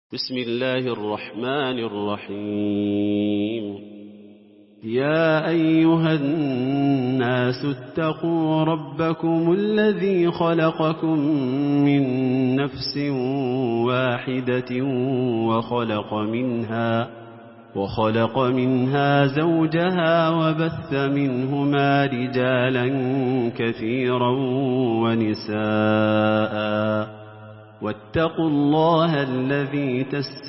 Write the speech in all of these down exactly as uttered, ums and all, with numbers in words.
بسم الله الرحمن الرحيم. يا أيها الناس اتقوا ربكم الذي خلقكم من نفس واحدة وخلق منها وخلق منها زوجها وبث منهما رجالا كثيرا ونساء واتقوا الله الذي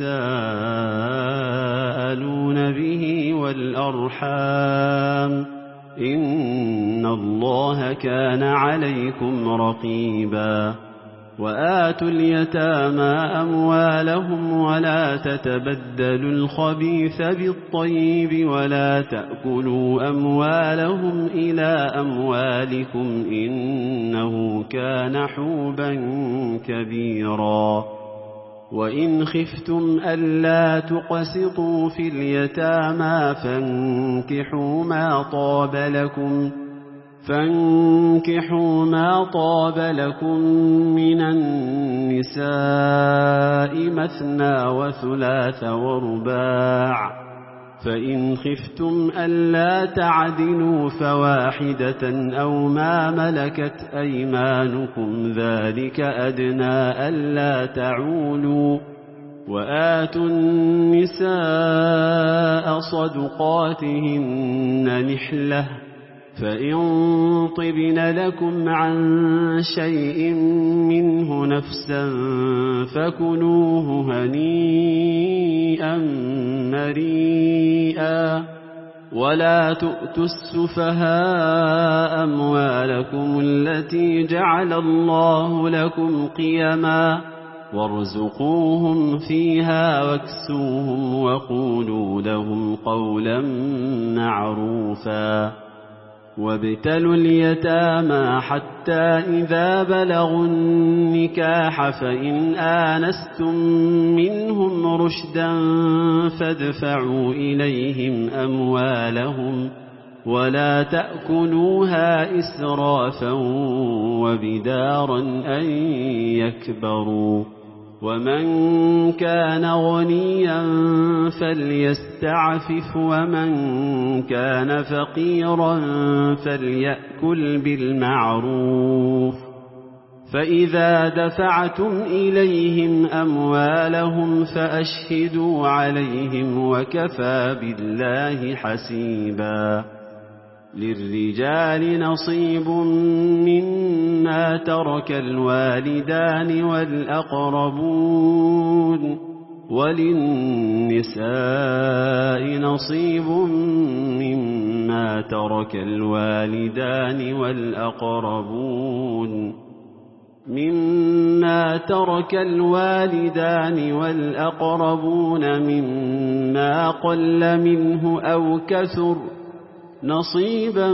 تساءلون به والأرحام إن الله كان عليكم رقيبا. وآتوا اليتامى أموالهم ولا تتبدلوا الخبيث بالطيب ولا تأكلوا أموالهم إلى أموالكم إنه كان حوبا كبيرا. وإن خفتم ألا تقسطوا في اليتامى فانكحوا ما طاب لكم فانكحوا ما طاب لكم من النساء مثنى وثلاث ورباع، فإن خفتم ألا تعدلوا فواحدة أو ما ملكت أيمانكم ذلك أدنى ألا تعولوا. وآتوا النساء صدقاتهن نحلة، فإن طبن لكم عن شيء منه نفسا فكلوه هنيئا مريئا. ولا تؤتوا السفهاء أموالكم التي جعل الله لكم قيما وارزقوهم فيها واكسوهم وقولوا لهم قولا معروفا. وابتلوا اليتامى حتى إذا بلغوا النكاح فإن آنستم منهم رشدا فادفعوا إليهم أموالهم ولا تأكلوها إسرافا وبدارا أن يكبروا. ومن كان غنيا فليستعفف ومن كان فقيرا فليأكل بالمعروف. فإذا دفعتم إليهم أموالهم فأشهدوا عليهم وكفى بالله حسيبا. للرجال نصيب مما ترك الوالدان والأقربون وللنساء نصيب مما ترك الوالدان والأقربون مما ترك الوالدان والأقربون مما قل منه أو كثر نصيبا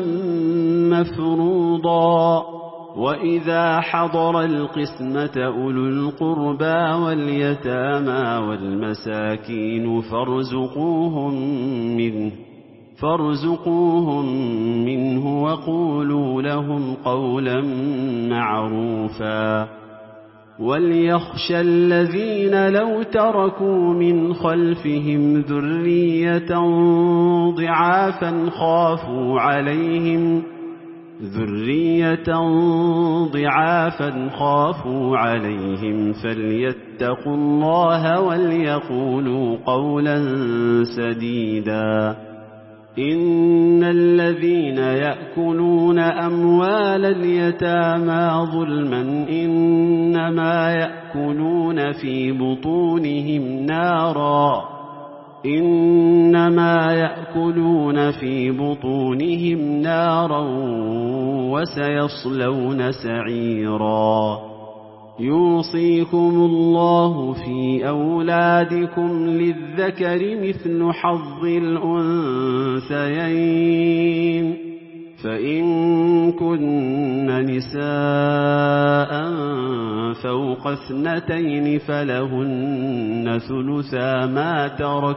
مفروضا. وإذا حضر القسمة أولو القربى واليتامى والمساكين فارزقوهم منه فارزقوهم منه وقولوا لهم قولا معروفا. وليخشى الذين لو تركوا من خلفهم ذرية ضعافا خافوا عليهم ذرية ضعافا خافوا عليهم فليتقوا الله وليقولوا قولا سديدا. إن الذين يأكلون أموال اليتامى ظلما إنما يأكلون في بطونهم نارا إنما يأكلون في بطونهم نارا وسيصلون سعيرا. يوصيكم الله في أولادكم للذكر مثل حظ الأنثيين، فإن كن نساء فوق اثنتين فلهن ثلثا ما ترك،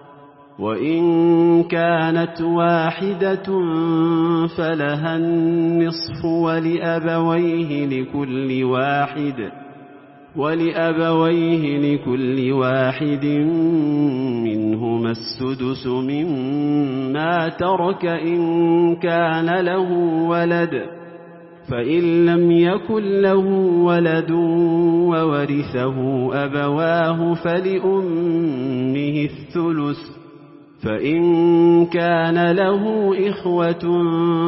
وإن كانت واحدة فلها النصف ولأبويه لكل واحد ولأبويه لكل واحد منهما السدس مما ترك إن كان له ولد، فإن لم يكن له ولد وورثه أبواه فلأمه الثلث، فإن كان له إخوة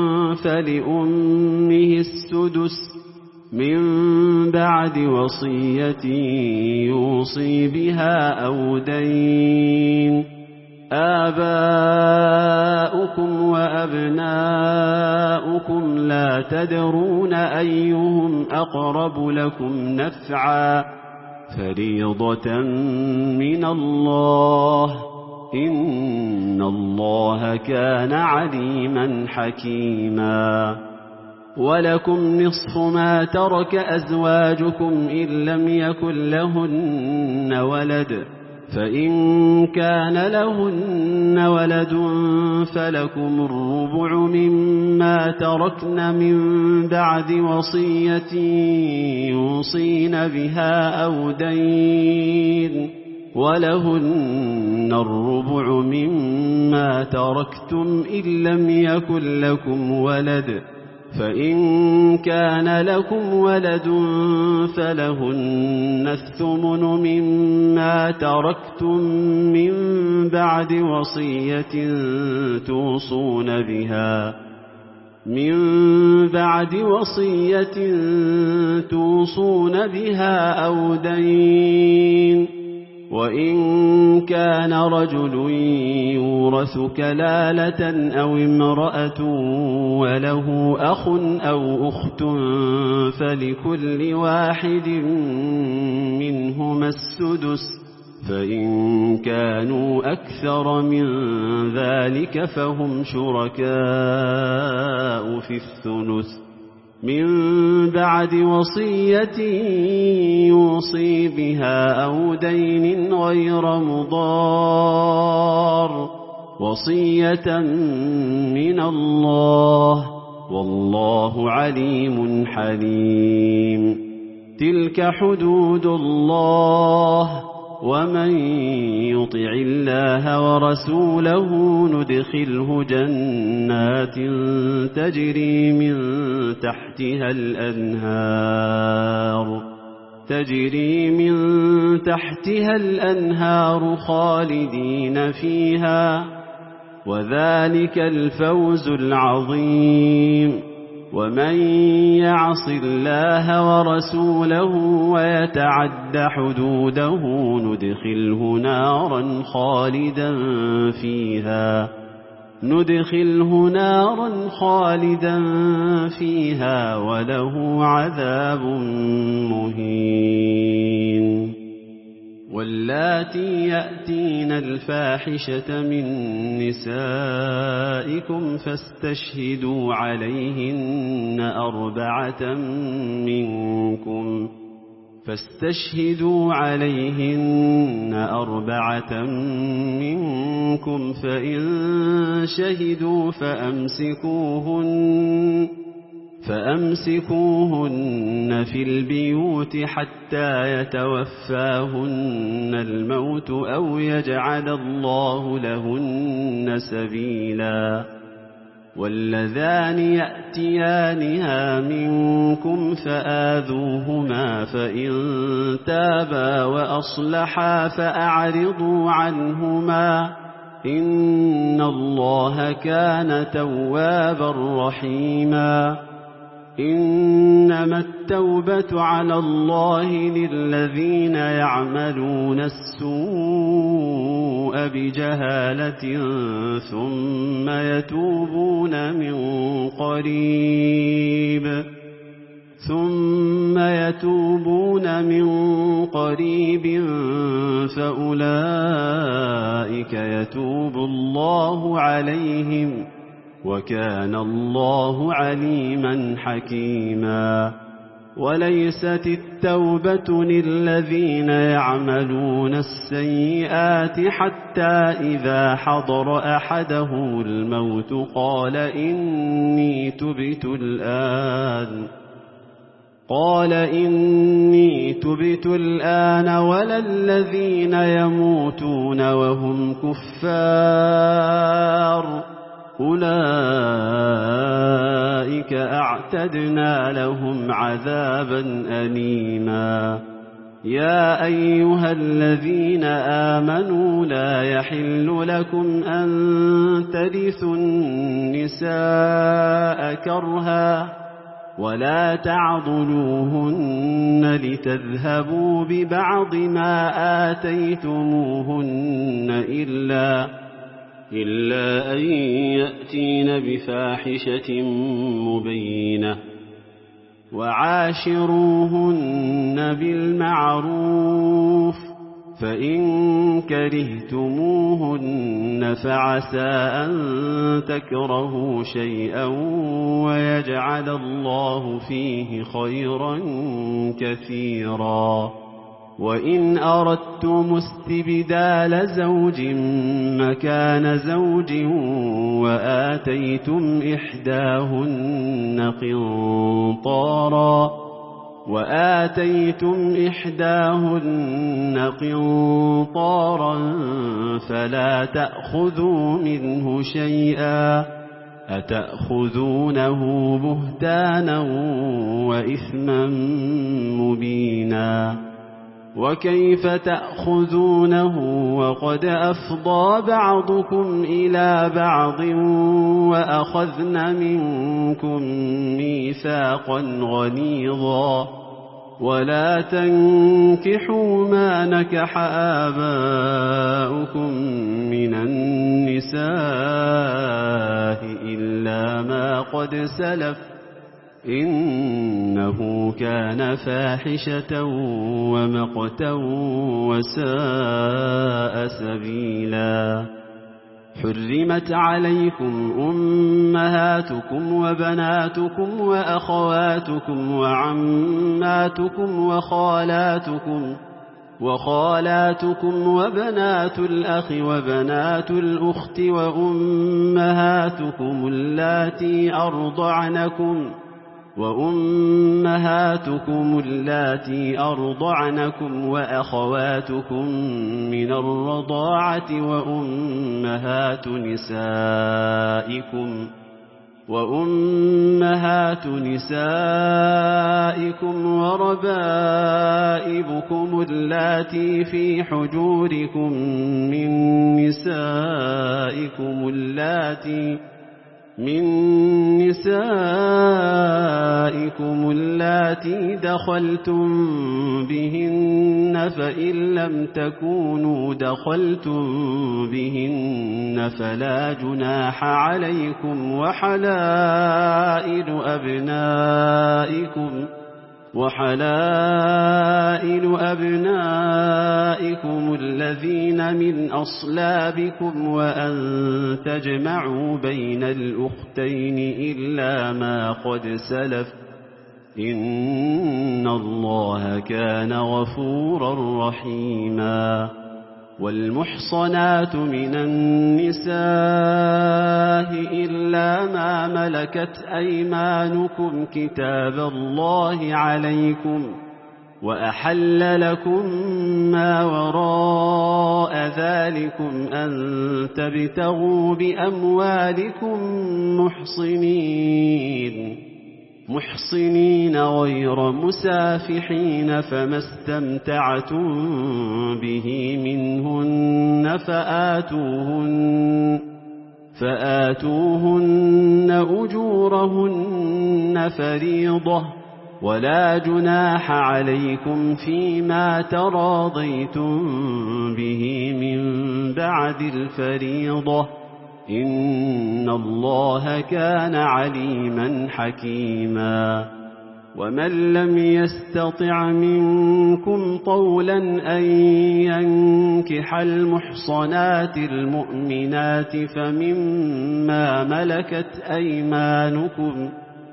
فلأمه السدس من بعد وصية يوصي بها أو دين. آباؤكم وأبناؤكم لا تدرون أيهم أقرب لكم نفعا، فريضة من الله، إن الله كان عليما حكيما. ولكم نصف ما ترك أزواجكم إن لم يكن لهن ولد، فإن كان لهن ولد فلكم الربع مما تركن من بعد وصية يوصين بها أو دين، ولهن الربع مما تركتم إن لم يكن لكم ولد، فإن كان لكم ولد فلهن الثمن مما تركتم من بعد وصية توصون بها من بعد وصية توصون بها أو دين. وإن كان رجل يورث كلالة أو امرأة وله أخ أو أخت فلكل واحد منهما السدس، فإن كانوا أكثر من ذلك فهم شركاء في الثلث من بعد وصية يوصي بها أو دين غير مضار، وصية من الله، والله عليم حليم. تلك حدود الله، ومن يطع الله ورسوله ندخله جنات تجري من تحتها الأنهار تجري من تحتها الأنهار خالدين فيها، وذلك الفوز العظيم. ومن يعص الله ورسوله ويتعد حدوده ندخله نارا خالدا فيها ندخله نارا خالدا فيها وله عذاب مهين. واللاتي يأتين الفاحشة من نسائكم فاستشهدوا عليهن أربعة منكم فاستشهدوا عليهن أربعة منكم فإن شهدوا فأمسكوهن فأمسكوهن في البيوت حتى يتوفاهن الموت أو يجعل الله لهن سبيلا. واللذان يأتيانها منكم فآذوهما فإن تابا وأصلحا فأعرضوا عنهما إن الله كان توابا رحيما. إنما التوبة على الله للذين يعملون السوء بجهالة ثم يتوبون من قريب ثم يتوبون من قريب فأولئك يتوب الله عليهم وكان الله عليما حكيما. وليست التوبة للذين يعملون السيئات حتى إذا حضر أحدهم الموت قال إني تبت الآن قال إني تبت الآن ولا الذين يموتون وهم كفار أولئك أعتدنا لهم عذابا أليما يا أيها الذين آمنوا لا يحل لكم أن ترثوا النساء كرها ولا تعضلوهن لتذهبوا ببعض ما آتيتموهن إلا, إلا أن يأتين بفاحشة مبينة وعاشروهن بالمعروف فإن كرهتموهن فعسى أن تكرهوا شيئا ويجعل الله فيه خيرا كثيرا وإن أردتم استبدال زوج مكان زوج وآتيتم إحداهن قنطارا وآتيتم إحداهن قنطارا فلا تأخذوا منه شيئا أتأخذونه بهتانا وإثما مبينا وكيف تأخذونه وقد أفضى بعضكم إلى بعض وأخذن منكم ميثاقا غليظا ولا تنكحوا ما نكح آباؤكم من النساء إلا ما قد سلف إنه كان فاحشة ومقتا وساء سبيلا حرمت عليكم أمهاتكم وبناتكم وأخواتكم وعماتكم وخالاتكم وخالاتكم وبنات الأخ وبنات الأخت وأمهاتكم اللاتي أرضعنكم وأمهاتكم اللاتي أرضعنكم وأخواتكم من الرضاعة وأمهات نسائكم وأمهات نسائكم وربائبكم اللاتي في حجوركم من نسائكم اللاتي من نسائكم اللاتي دخلتم بهن فإن لم تكونوا دخلتم بهن فلا جناح عليكم وحلائل أبنائكم وحلائل أبنائكم الذين من أصلابكم وأن تجمعوا بين الأختين إلا ما قد سلف إن الله كان غفورا رحيما والمحصنات من النساء إلا ما ملكت أيمانكم كتاب الله عليكم وأحل لكم ما وراء ذلكم أن تبتغوا بأموالكم محصنين محصنين غير مسافحين فما استمتعتم به منهن فآتوهن فآتوهن أجورهن فريضة ولا جناح عليكم فيما تراضيتم به من بعد الفريضة إن الله كان عليما حكيما ومن لم يستطع منكم طولا أن ينكح المحصنات المؤمنات فمما ملكت أيمانكم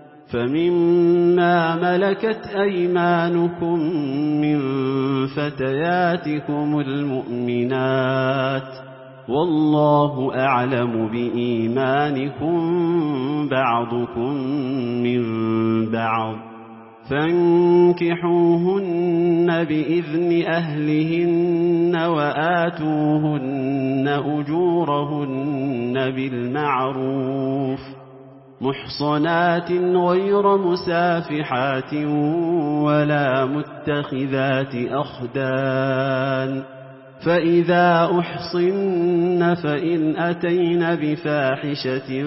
فمما ملكت أيمانكم من فتياتكم المؤمنات والله أعلم بإيمانكم بعضكم من بعض فانكحوهن بإذن أهلهن وآتوهن أجورهن بالمعروف محصنات غير مسافحات ولا متخذات أخدان فإذا أحصن فإن أتين بفاحشة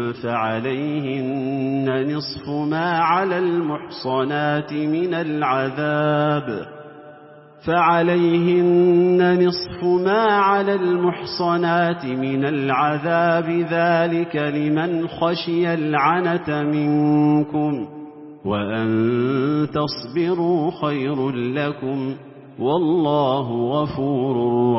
فعليهن نصف ما على المحصنات من العذاب فعليهن نصف ما على المحصنات من العذاب ذلك لمن خشي العنة منكم وأن تصبروا خير لكم والله غفور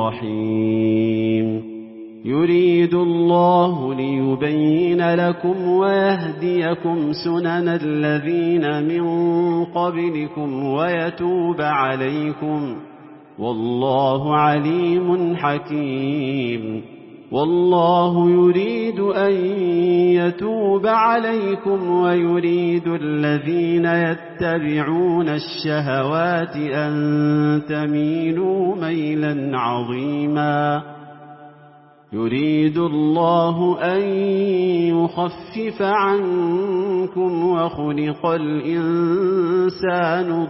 رحيم يريد الله ليبين لكم ويهديكم سنن الذين من قبلكم ويتوب عليكم والله عليم حكيم والله يريد أن يتوب عليكم ويريد الذين يتبعون الشهوات أن تميلوا ميلا عظيما يريد الله أن يخفف عنكم وخلق الإنسان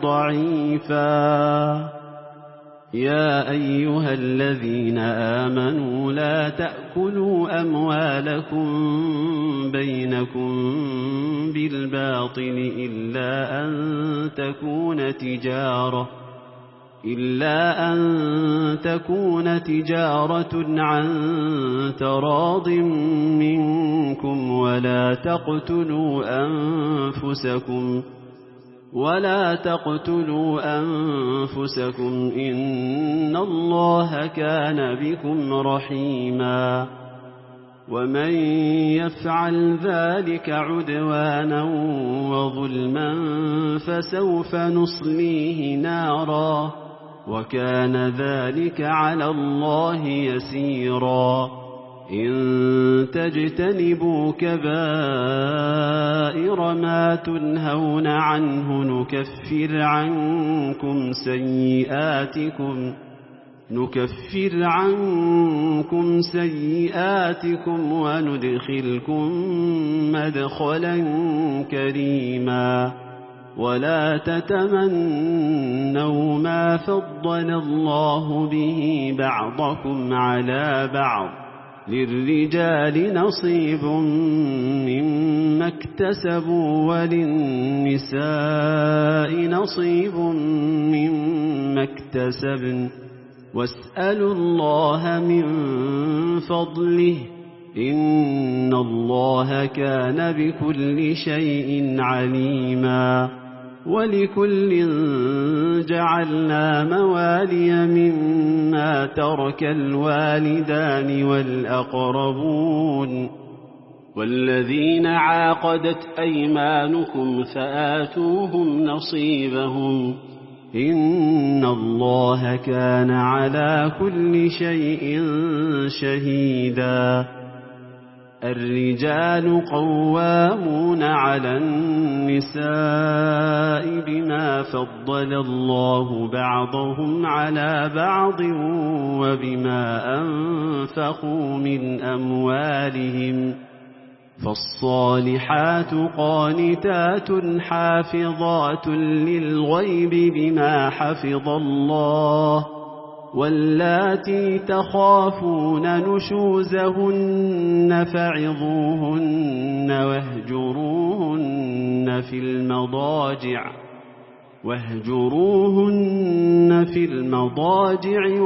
ضعيفا يا أيها الذين آمنوا لا تأكلوا أموالكم بينكم بالباطل إلا أن تكون تجارة إلا أن تكون تجارة عن تراض منكم ولا تقتلوا أنفسكم ولا تقتلوا أنفسكم إن الله كان بكم رحيما ومن يفعل ذلك عدوانا وظلما فسوف نصليه نارا وكان ذلك على الله يسيرا إن تجتنبوا كبائر ما تنهون عنه نكفر عنكم سيئاتكم نكفر عنكم سيئاتكم وندخلكم مدخلا كريما ولا تتمنوا ما فضل الله به بعضكم على بعض للرجال نصيب مما اكتسبوا وللنساء نصيب مما اكتسبن واسألوا الله من فضله إن الله كان بكل شيء عليما ولكل جعلنا موالي مما ترك الوالدان والأقربون والذين عاقدت أيمانكم فآتوهم نصيبهم إن الله كان على كل شيء شهيدا الرجال قوامون على النساء بما فضل الله بعضهم على بعض وبما أنفقوا من أموالهم فالصالحات قانتات حافظات للغيب بما حفظ الله واللاتي تخافون نشوزهن فعظوهن واهجروهن في المضاجع واهجروهن في المضاجع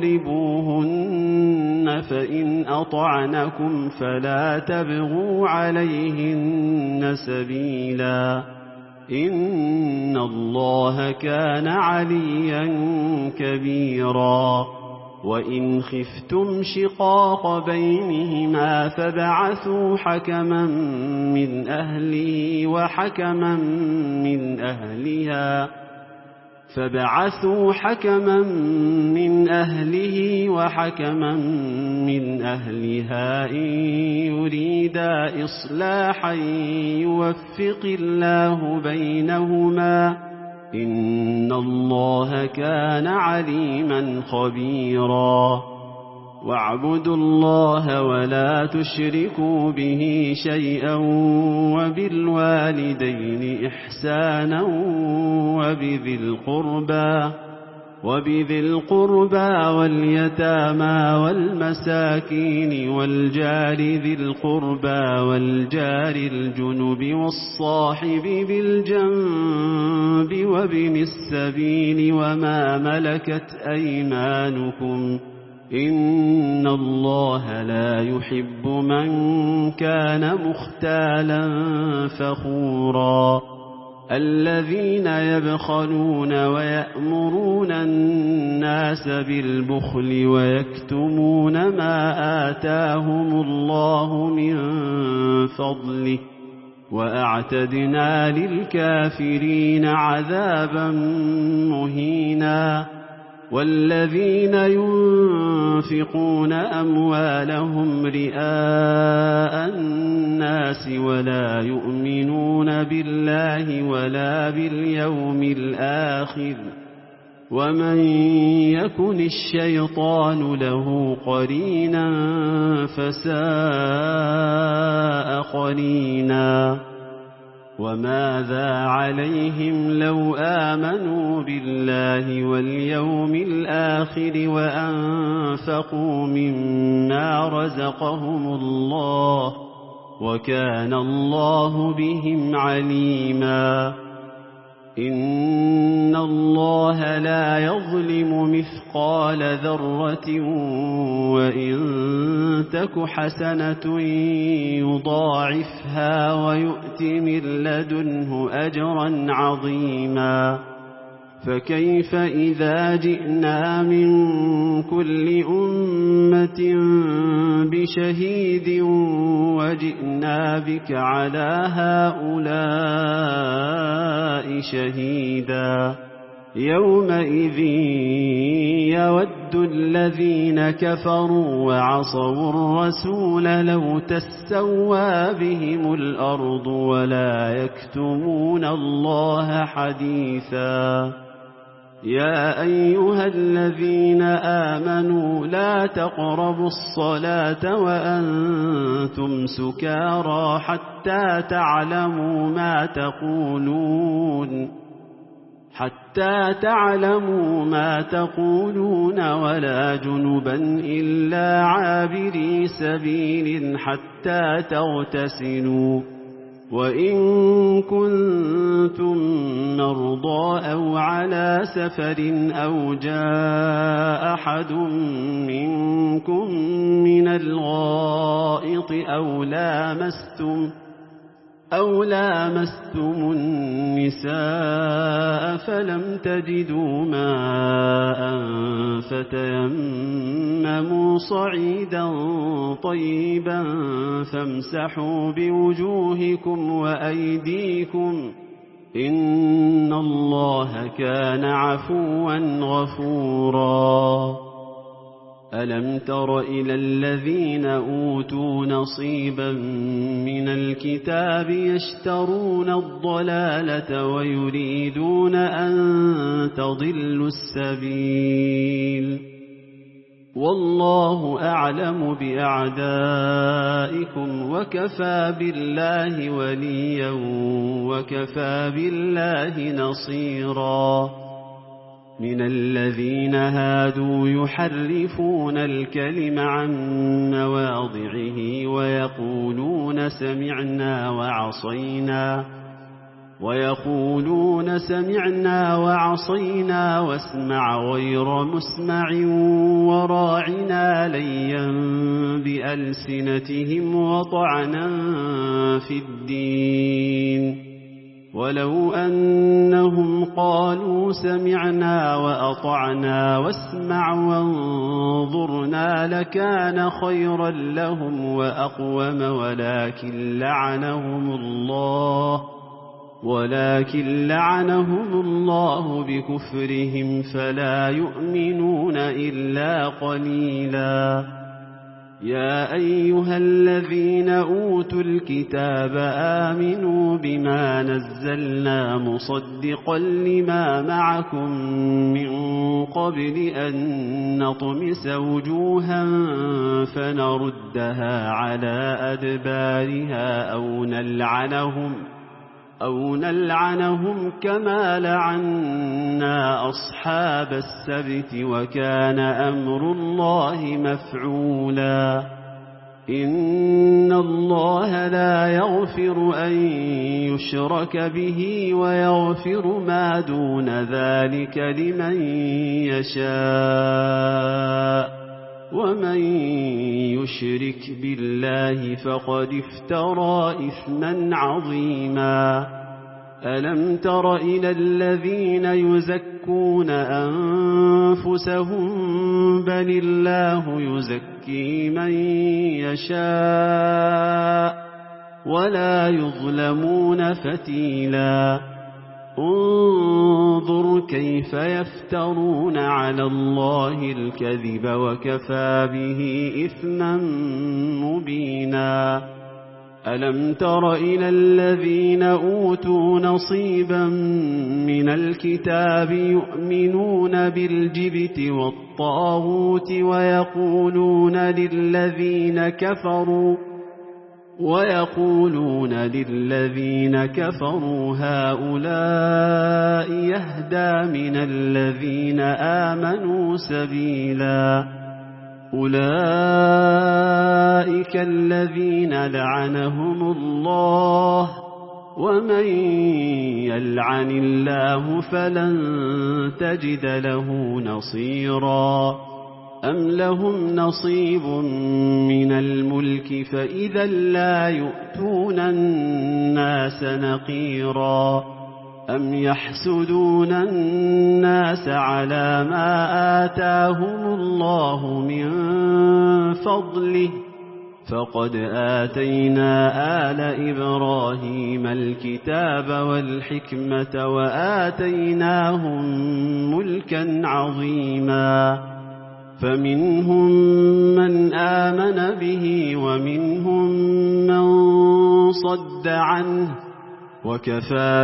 واضربوهن فإن أطعنكم فلا تبغوا عليهن سبيلا إن الله كان عليا كبيرا وإن خفتم شقاق بينهما فابعثوا حكما من أهله وحكما من أهلها فبعثوا حكما من أهله وحكما من أهلها إن يريدا إصلاحا يوفق الله بينهما إن الله كان عليما خبيرا واعبدوا الله ولا تشركوا به شيئا وبالوالدين إحسانا وبذي القربى وبذي القربى واليتامى والمساكين والجار ذي القربى والجار الجنب والصاحب بالجنب وابن السبيل وما ملكت أيمانكم إن الله لا يحب من كان مختالا فخورا الذين يبخلون ويأمرون الناس بالبخل ويكتمون ما آتاهم الله من فضله وأعتدنا للكافرين عذابا مهينا والذين ينفقون أموالهم رئاء الناس ولا يؤمنون بالله ولا باليوم الآخر ومن يكن الشيطان له قرينا فساء قرينا وماذا عليهم لو آمنوا بالله واليوم الآخر وأنفقوا مما رزقهم الله وكان الله بهم عليما إن الله لا يظلم مثقال ذرة وإن تك حسنة يضاعفها ويؤت من لدنه أجرا عظيما فكيف إذا جئنا من كل أمة بشهيد وجئنا بك على هؤلاء شهيدا يومئذ يود الذين كفروا وعصوا الرسول لو تسوى بهم الأرض ولا يكتمون الله حديثا يا أيها الذين آمنوا لا تقربوا الصلاة وأنتم سكارى حتى تعلموا ما تقولون حتى تعلموا ما تقولون ولا جنبا إلا عابري سبيل حتى تغتسلوا وإن كنتم مرضى أو على سفر أو جاء أحد منكم من الغائط أو لامستم أو لامستم النساء فلم تجدوا ماء فتيمموا صعيدا طيبا فامسحوا بوجوهكم وأيديكم إن الله كان عفوا غفورا ألم تر إلى الذين أوتوا نصيبا من الكتاب يشترون الضلالة ويريدون أن تضلوا السبيل والله أعلم بأعدائكم وكفى بالله وليا وكفى بالله نصيرا من الذين هادوا يحرفون الكلم عن مواضعه ويقولون سمعنا وعصينا ويقولون سمعنا وعصينا واسمع غير مسمع وراعنا ليا بألسنتهم وطعنا في الدين ولو أنهم قالوا سمعنا وأطعنا واسمع وانظرنا لكان خيرا لهم وأقوم ولكن لعنهم الله ولكن لعنهم الله بكفرهم فلا يؤمنون إلا قليلا. يا أيها الذين أوتوا الكتاب آمنوا بما نزلنا مصدقا لما معكم من قبل أن نطمس وجوها فنردها على أدبارها أو نلعنهم أو نلعنهم كما لعنا أصحاب السبت وكان أمر الله مفعولا. إن الله لا يغفر أن يشرك به ويغفر ما دون ذلك لمن يشاء ومن يشرك بالله فقد افترى إثما عظيما. ألم تر إلى الذين يزكون أنفسهم بل الله يزكي من يشاء ولا يظلمون فتيلا. انظر كيف يفترون على الله الكذب وكفى به إثما مبينا. ألم تر إلى الذين أوتوا نصيبا من الكتاب يؤمنون بالجبت والطاغوت ويقولون للذين كفروا ويقولون للذين كفروا هؤلاء يهدى من الذين آمنوا سبيلا. أولئك الذين لعنهم الله ومن يلعن الله فلن تجد له نصيرا. أم لهم نصيب من الملك فإذا لا يؤتون الناس نقيرا. أم يحسدون الناس على ما آتاهم الله من فضله فقد آتينا آل إبراهيم الكتاب والحكمة وآتيناهم ملكا عظيما. فمنهم من آمن به ومنهم من صد عنه وكفى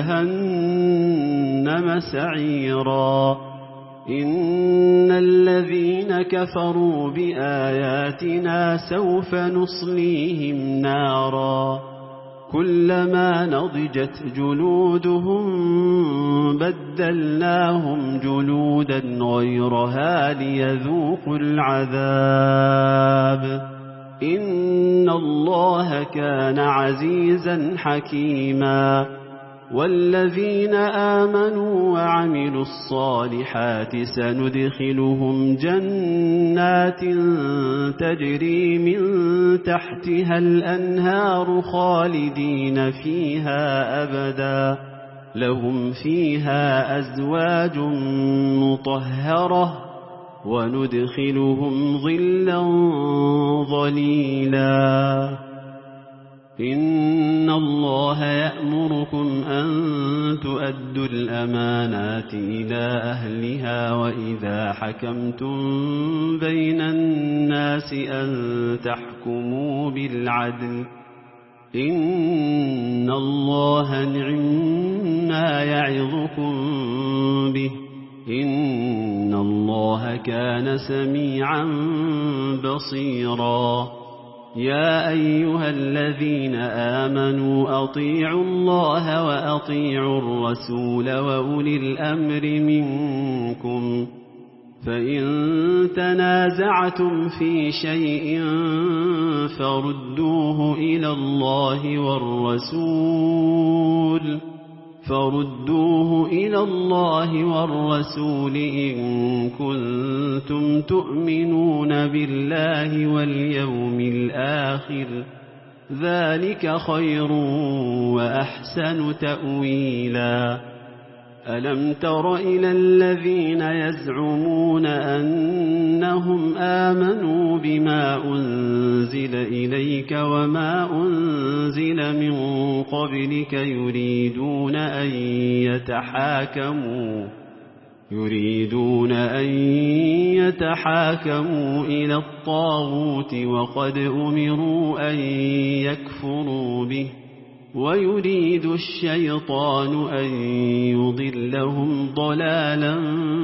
بجهنم سعيرا. إن الذين كفروا بآياتنا سوف نصليهم نارا كلما نضجت جلودهم بدلناهم جلودا غيرها ليذوقوا العذاب. إن الله كان عزيزا حكيما. والذين آمنوا وعملوا الصالحات سندخلهم جنات تجري من تحتها الأنهار خالدين فيها أبدا لهم فيها أزواج مطهرة وندخلهم ظلا ظليلا. إن الله يأمركم أن تؤدوا الأمانات إلى أهلها وإذا حكمتم بين الناس أن تحكموا بالعدل. إن الله نعما يعظكم به إن الله كان سميعا بصيرا. يا أيها الذين آمنوا أطيعوا الله وأطيعوا الرسول وأولي الأمر منكم فإن تنازعتم في شيء فردوه إلى الله والرسول فردوه إلى الله والرسول إن كنتم تؤمنون بالله واليوم الآخر ذلك خير وأحسن تأويلا. ألم تر إلى الذين يزعمون أنهم آمنوا بما أنزل إليك وما أنزل من قبلك يريدون أن يتحاكموا يريدون أن يتحاكموا إلى الطاغوت وقد أمروا أن يكفروا به ويريد الشيطان أن يضلهم ضلالا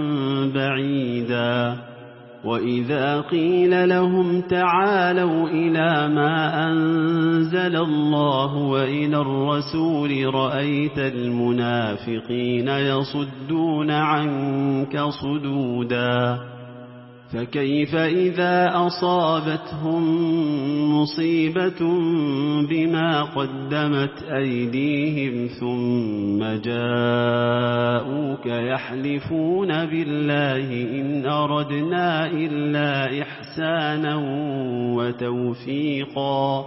بعيدا وإذا قيل لهم تعالوا إلى ما أنزل الله وإلى الرسول رأيت المنافقين يصدون عنك صدودا فكيف إذا أصابتهم مصيبة بما قدمت أيديهم ثم جاءوك يحلفون بالله إن أردنا إلا إحسانا وتوفيقا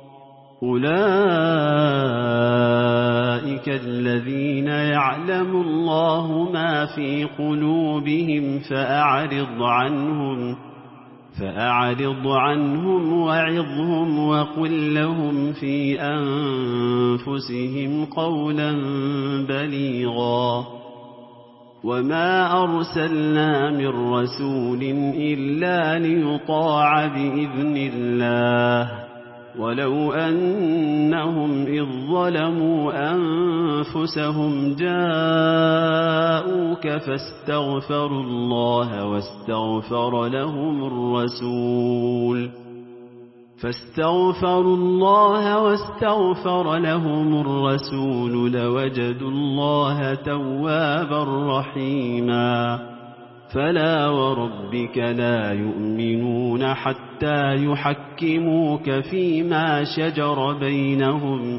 أولئك الذين يعلم الله ما في قلوبهم فأعرض عنهم فأعرض عنهم وعظهم وقل لهم في أنفسهم قولا بليغا وما أرسلنا من رسول إلا ليطاع بإذن الله ولو أنهم إذ ظلموا أنفسهم جاءوك فاستغفروا الله واستغفر لهم الرسول فاستغفروا الله واستغفر لهم الرسول لوجدوا الله توابا رحيما فلا وربك لا يؤمنون حتى يحكموك فيما شجر بينهم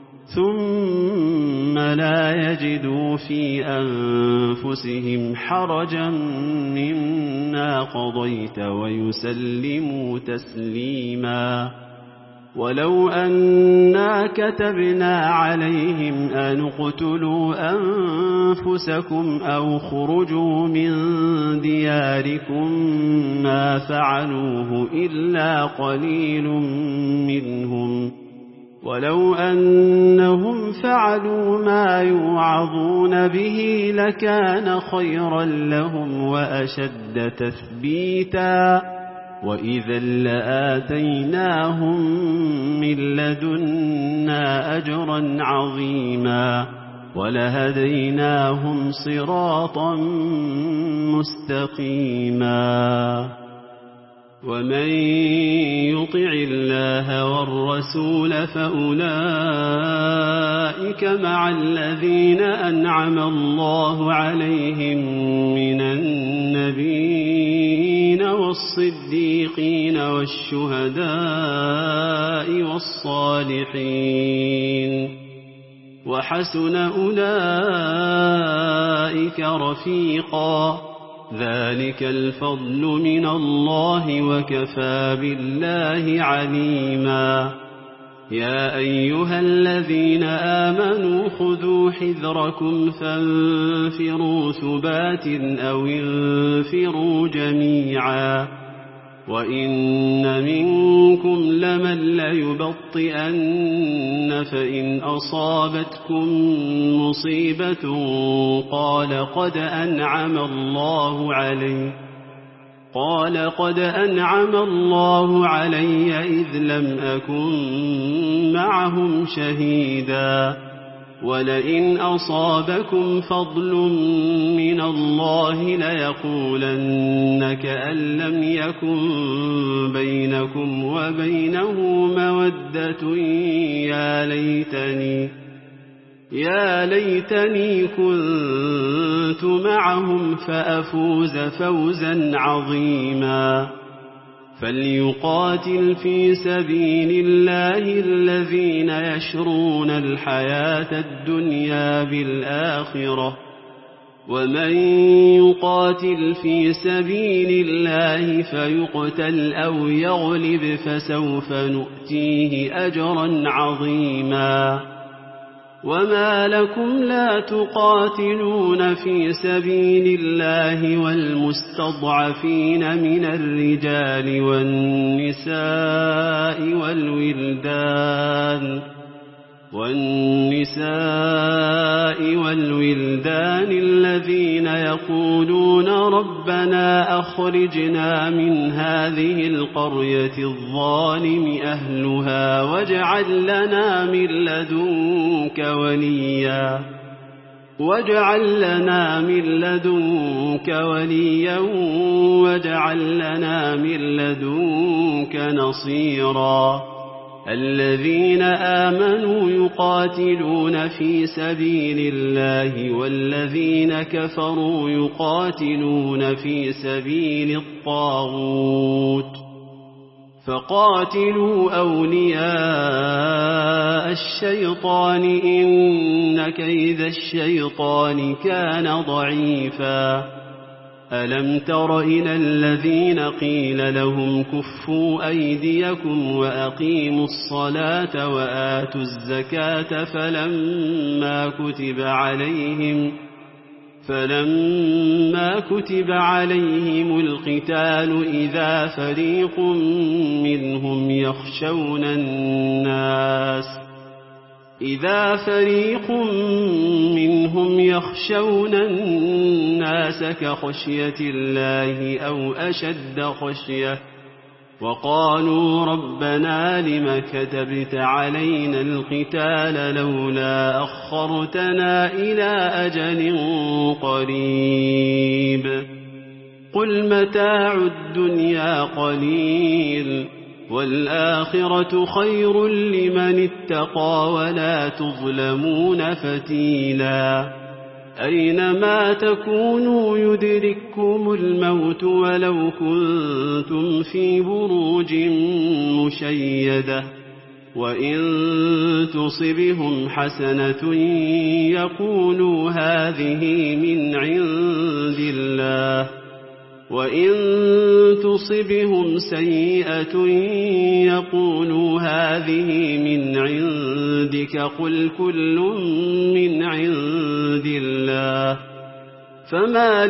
ثم لا يجدوا في أنفسهم حرجا مما قضيت ويسلموا تسليما ولو أنا كتبنا عليهم أن اقتلوا أنفسكم أو خرجوا من دياركم ما فعلوه إلا قليل منهم ولو أنهم فعلوا ما يوعظون به لكان خيرا لهم وأشد تثبيتا وإذا لآتيناهم من لدنا أجرا عظيما ولهديناهم صراطا مستقيما ومن يطع الله والرسول فأولئك مع الذين أنعم الله عليهم من النبيين والصديقين والشهداء والصالحين وحسن أولئك رفيقا ذلك الفضل من الله وكفى بالله عليما يا أيها الذين آمنوا خذوا حذركم فانفروا ثبات أو انفروا جميعا وإن منكم لمن ليبطئن فإن أصابتكم مصيبة قال قد أنعم الله علي قال قد أنعم الله علي إذ لم أكن معهم شهيدا ولئن أصابكم فضل من الله ليقولن كأن لم يكن بينكم وبينه مودة يا ليتني يا ليتني كنت معهم فأفوز فوزا عظيما فليقاتل في سبيل الله الذين يشرون الحياة الدنيا بالآخرة ومن يقاتل في سبيل الله فيقتل أو يغلب فسوف نؤتيه أجرا عظيما وما لكم لا تقاتلون في سبيل الله والمستضعفين من الرجال والنساء والولدان والنساء والولدان الذين يقولون ربنا أخرجنا من هذه القرية الظالم أهلها واجعل لنا من لدنك وليا واجعل لنا من لدنك وليا واجعل لنا من لدنك نصيرا الذين آمنوا يقاتلون في سبيل الله والذين كفروا يقاتلون في سبيل الطاغوت فقاتلوا أولياء الشيطان إن كيد الشيطان كان ضعيفا ألم تر إلى الذين قيل لهم كفوا أيديكم وأقيموا الصلاة وآتوا الزكاة فلما كتب عليهم فلما كتب عليهم القتال إذا فريق منهم يخشون الناس إذا فريق منهم يخشون الناس كخشية الله أو أشد خشية وقالوا ربنا لم كتبت علينا القتال لولا أخرتنا إلى أجل قريب قل متاع الدنيا قليل والآخرة خير لمن اتقى ولا تظلمون فتيلا أينما تكونوا يدرككم الموت ولو كنتم في بروج مشيدة وإن تصبهم حسنة يقولوا هذه من عند الله وإن تصبهم سيئة يقولوا هذه من عندك قل كل من عند الله فما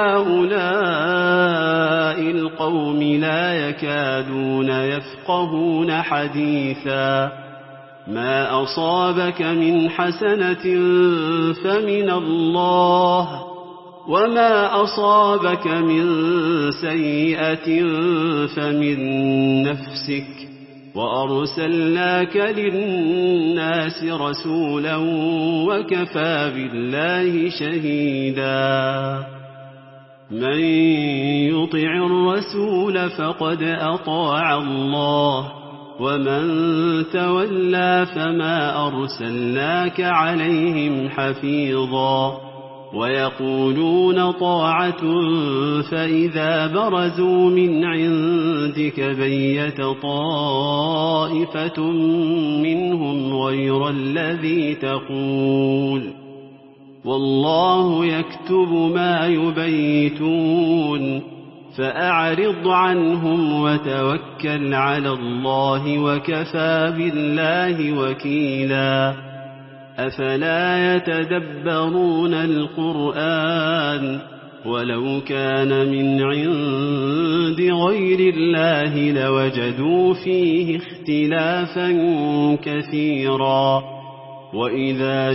لهؤلاء القوم لا يكادون يفقهون حديثا ما أصابك من حسنة فمن الله وما أصابك من سيئة فمن نفسك وأرسلناك للناس رسولا وكفى بالله شهيدا من يطع الرسول فقد أطاع الله ومن تولى فما أرسلناك عليهم حفيظا ويقولون طاعة فإذا برزوا من عندك بيت طائفة منهم غير الذي تقول والله يكتب ما يبيتون فأعرض عنهم وتوكل على الله وكفى بالله وكيلا أفلا يتدبرون القرآن ولو كان من عند غير الله لوجدوا فيه اختلافا كثيرا وإذا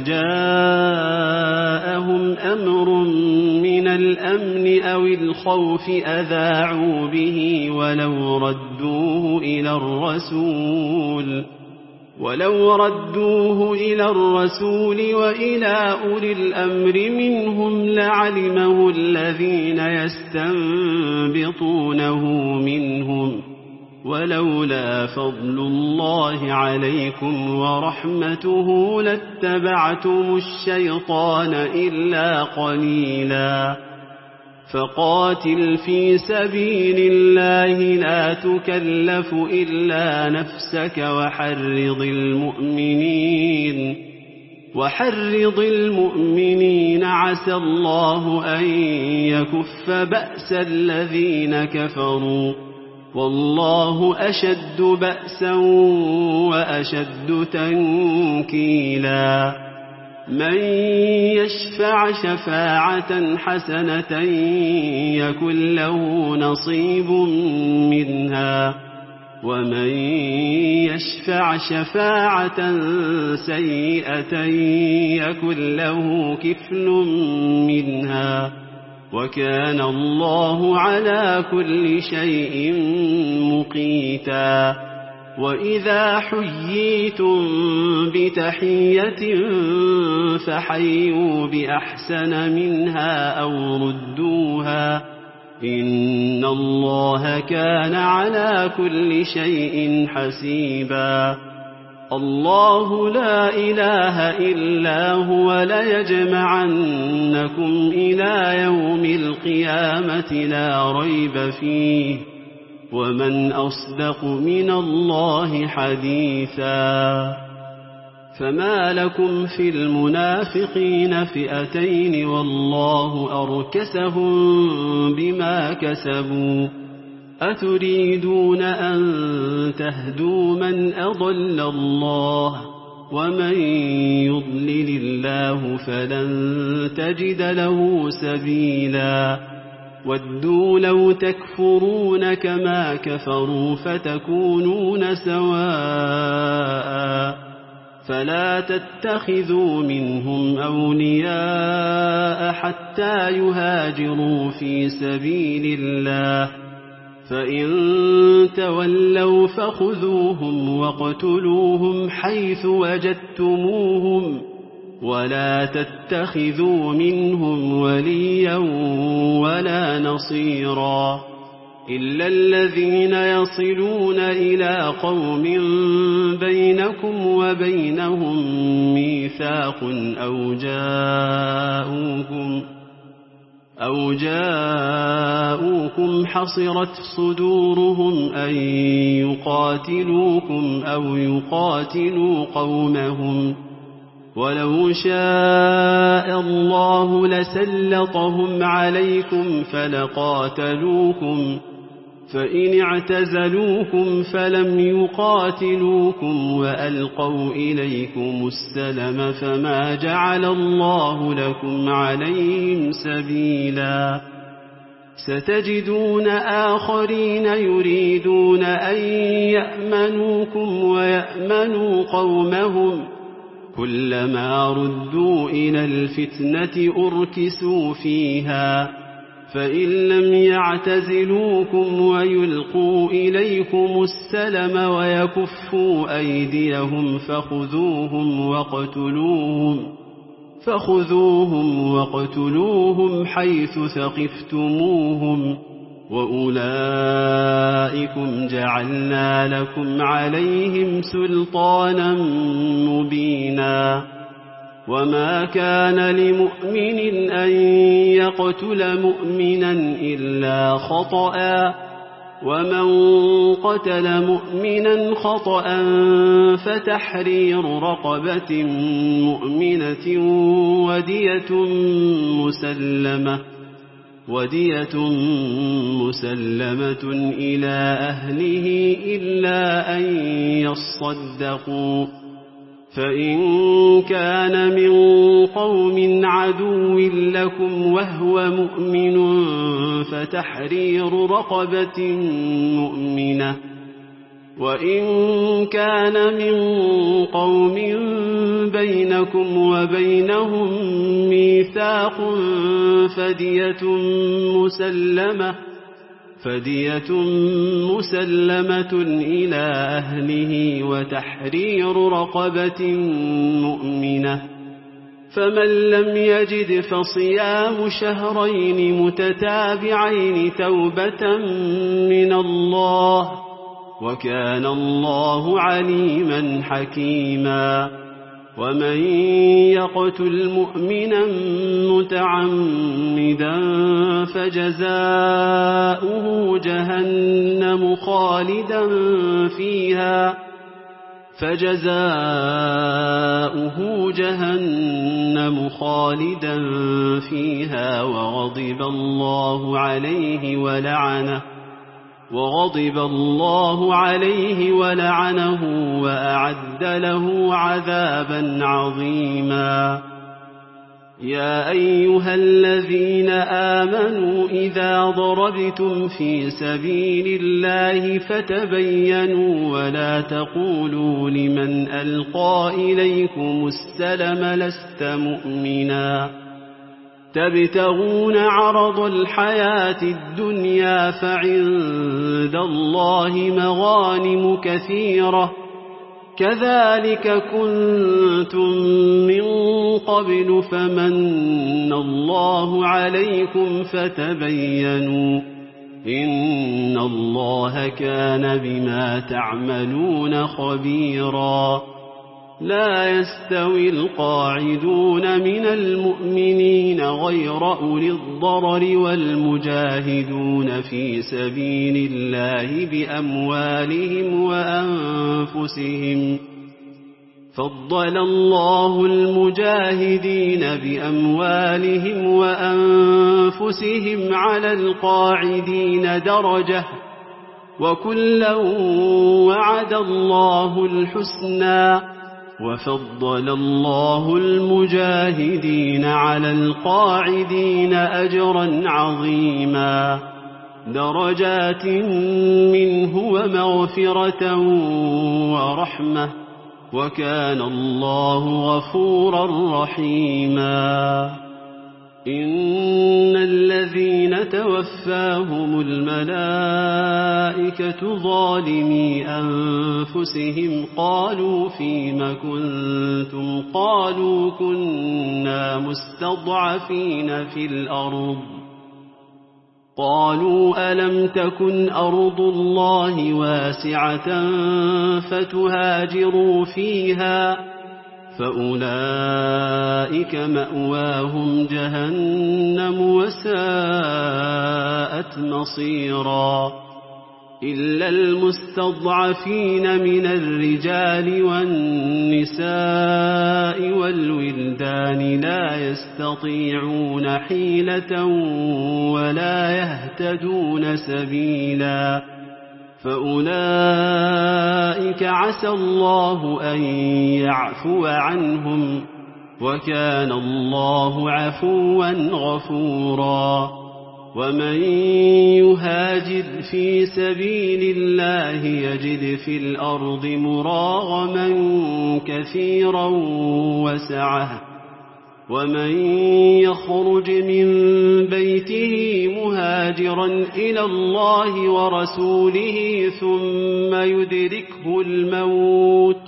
جاءهم أمر من الأمن أو الخوف أذاعوا به ولو ردوه إلى الرسول ولو ردوه إلى الرسول وإلى أولي الأمر منهم لعلمه الذين يستنبطونه منهم ولولا فضل الله عليكم ورحمته لاتبعتم الشيطان إلا قليلا فقاتل في سبيل الله لا تكلف إلا نفسك وحرض المؤمنين وحرض المؤمنين عسى الله أن يكف بأس الذين كفروا والله أشد بأسا وأشد تنكيلا من يشفع شفاعة حسنة يكن له نصيب منها ومن يشفع شفاعة سيئة يكن له كفل منها وكان الله على كل شيء مقيتا. وإذا حييتم بتحية فحيوا بأحسن منها أو ردوها إن الله كان على كل شيء حسيبا. الله لا إله إلا هو ليجمعنكم إلى يوم القيامة لا ريب فيه ومن أصدق من الله حديثا. فما لكم في المنافقين فئتين والله أركسهم بما كسبوا أتريدون أن تهدوا من أضل الله ومن يضلل الله فلن تجد له سبيلا. ودوا لو تكفرون كما كفروا فتكونون سواء فلا تتخذوا منهم أولياء حتى يهاجروا في سبيل الله فإن تولوا فخذوهم واقتلوهم حيث وجدتموهم ولا تتخذوا منهم وليا ولا نصيرا إلا الذين يصلون إلى قوم بينكم وبينهم ميثاق أو جاءوكم أو جاءوكم حصرت صدورهم أن يقاتلوكم أو يقاتلوا قومهم ولو شاء الله لسلطهم عليكم فلقاتلوكم فإن اعتزلوكم فلم يقاتلوكم وألقوا إليكم السلم فما جعل الله لكم عليهم سبيلا. ستجدون آخرين يريدون أن يأمنوكم ويأمنوا قومهم كلما ردوا إلى الفتنة أركسوا فيها فإن لم يعتزلوكم ويلقوا إليكم السلم ويكفوا أيديهم فخذوهم واقتلوهم فخذوهم واقتلوهم حيث ثقفتموهم وأولئكم جعلنا لكم عليهم سلطانا مبينا. وما كان لمؤمن أن يقتل مؤمنا إلا خطأ ومن قتل مؤمنا خطأ فتحرير رقبة مؤمنة ودية مسلمة ودية مسلمة إلى أهله إلا أن يصدقوا فإن كان من قوم عدو لكم وهو مؤمن فتحرير رقبة مؤمنة وإن كان من قوم بينكم وبينهم ميثاق فدية مسلمة فدية مسلمة إلى أهله وتحرير رقبة مؤمنة فمن لم يجد فصيام شهرين متتابعين توبة من الله وكان الله عليما حكيما. ومن يقتل مؤمنا متعمدا فجزاؤه جهنم خالدا فيها فجزاؤه جهنم خالدا فيها وغضب الله عليه ولعنه وغضب الله عليه ولعنه وأعد له عذابا عظيما. يا أيها الذين آمنوا إذا ضربتم في سبيل الله فتبينوا ولا تقولوا لمن ألقى إليكم السلم لست مؤمنا تبتغون عرض الحياة الدنيا فعند الله مغانم كثيرة كذلك كنتم من قبل فمن الله عليكم فتبينوا إن الله كان بما تعملون خبيرا لا يستوي القاعدون من المؤمنين غير أولي الضرر والمجاهدون في سبيل الله بأموالهم وأنفسهم فضل الله المجاهدين بأموالهم وأنفسهم على القاعدين درجة وكلا وعد الله الحسنى وفضل الله المجاهدين على القاعدين أجرا عظيما درجات منه ومغفرة ورحمة وكان الله غفورا رحيما إن الذين توفاهم الملائكة ظالمي أنفسهم قالوا فيم كنتم قالوا كنا مستضعفين في الأرض قالوا ألم تكن أرض الله واسعة فتهاجروا فيها فأولئك مأواهم جهنم وساءت مصيرا إلا المستضعفين من الرجال والنساء والولدان لا يستطيعون حيلة ولا يهتدون سبيلا فأولئك عسى الله أن يعفو عنهم وكان الله عفوا غفورا ومن يهاجر في سبيل الله يجد في الأرض مراغما كثيرا وسعة ومن يخرج من بيته مهاجرا إلى الله ورسوله ثم يدركه الموت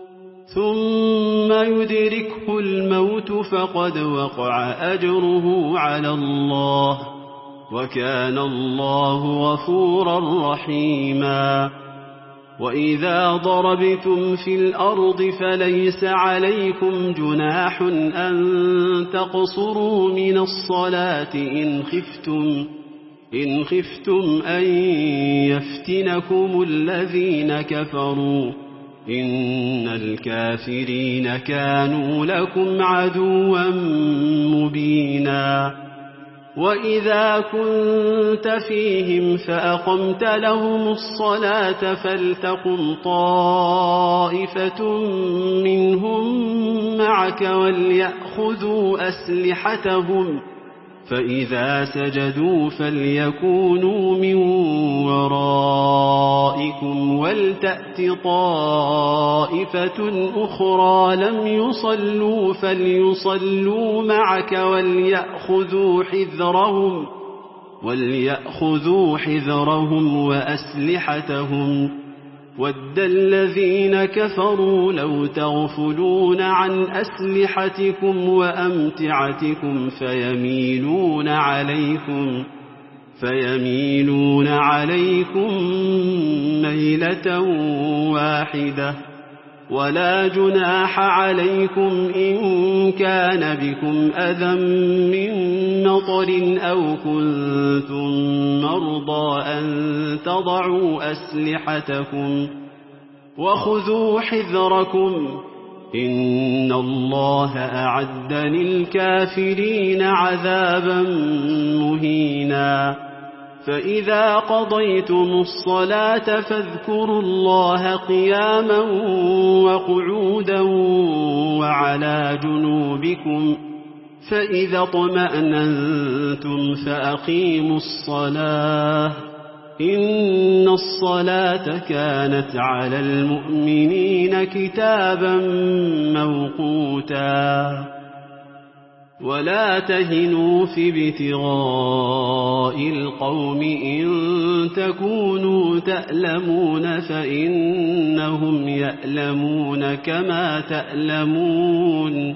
ثم يدركه الموت فقد وقع أجره على الله وكان الله غفورا رحيما وإذا ضربتم في الأرض فليس عليكم جناح أن تقصروا من الصلاة إن خفتم إن خفتم أن يفتنكم الذين كفروا إن الكافرين كانوا لكم عدوا مبينا وإذا كنت فيهم فأقمت لهم الصلاة فلتقم طائفة منهم معك وليأخذوا أسلحتهم فإذا سجدوا فليكونوا من ورائكم ولتأت طائفة أخرى لم يصلوا فليصلوا معك وليأخذوا حذرهم وليأخذوا حذرهم وأسلحتهم ود الذين كفروا لو تغفلون عن أسلحتكم وأمتعتكم فيميلون عليكم فيميلون عليكم ميلة واحدة ولا جناح عليكم إن كان بكم أذى من مطر أو كنتم مرضى أن تضعوا أسلحتكم وخذوا حذركم إن الله أعد للكافرين عذابا مهينا فإذا قضيتم الصلاة فاذكروا الله قياما وقعودا وعلى جنوبكم فإذا اطمأننتم فأقيموا الصلاة إن الصلاة كانت على المؤمنين كتابا موقوتا ولا تهنوا في ابتغاء القوم إن تكونوا تألمون فإنهم يألمون كما تألمون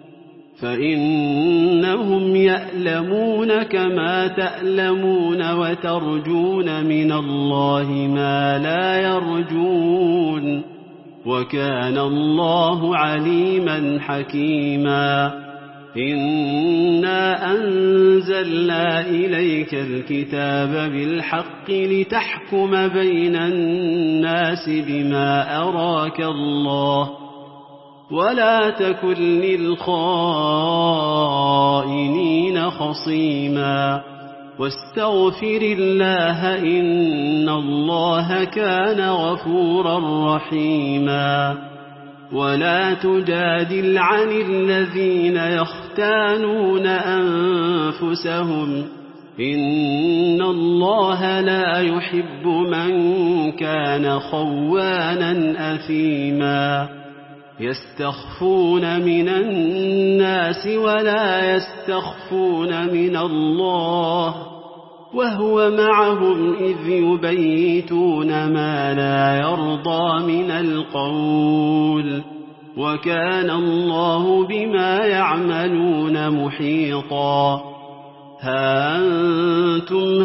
فإنهم يألمون كما تألمون وترجون من الله ما لا يرجون وكان الله عليما حكيما إنا أنزلنا إليك الكتاب بالحق لتحكم بين الناس بما أراك الله ولا تكن للخائنين خصيما واستغفر الله إن الله كان غفورا رحيما ولا تجادل عن الذين يختانون أنفسهم إن الله لا يحب من كان خوانا أثيما يستخفون من الناس ولا يستخفون من الله وهو معهم إذ يبيتون ما لا يرضى من القول وكان الله بما يعملون محيطا ها أنتم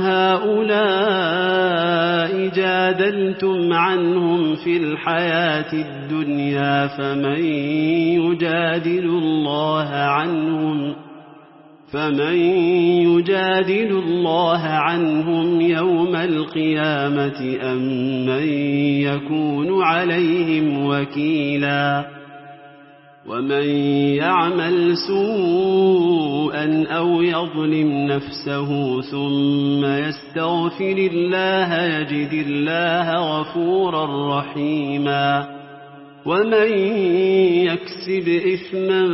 هؤلاء جادلتم عنهم في الحياة الدنيا فمن يجادل الله عنهم فمن يجادل الله عنهم يوم القيامة أم من يكون عليهم وكيلا ومن يعمل سوءا أو يظلم نفسه ثم يستغفر الله يجد الله غفورا رحيما ومن يكسب إثما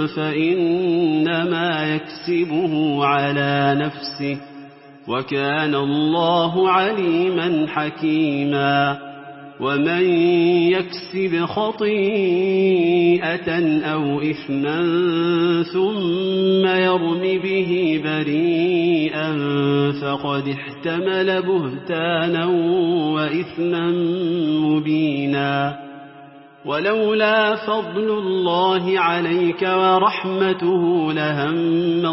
فإنما يكسبه على نفسه وكان الله عليما حكيما ومن يكسب خطيئة أو إثما ثم يرم به بريئا فقد احتمل بهتانا وإثما مبينا ولولا فضل الله عليك ورحمته لهم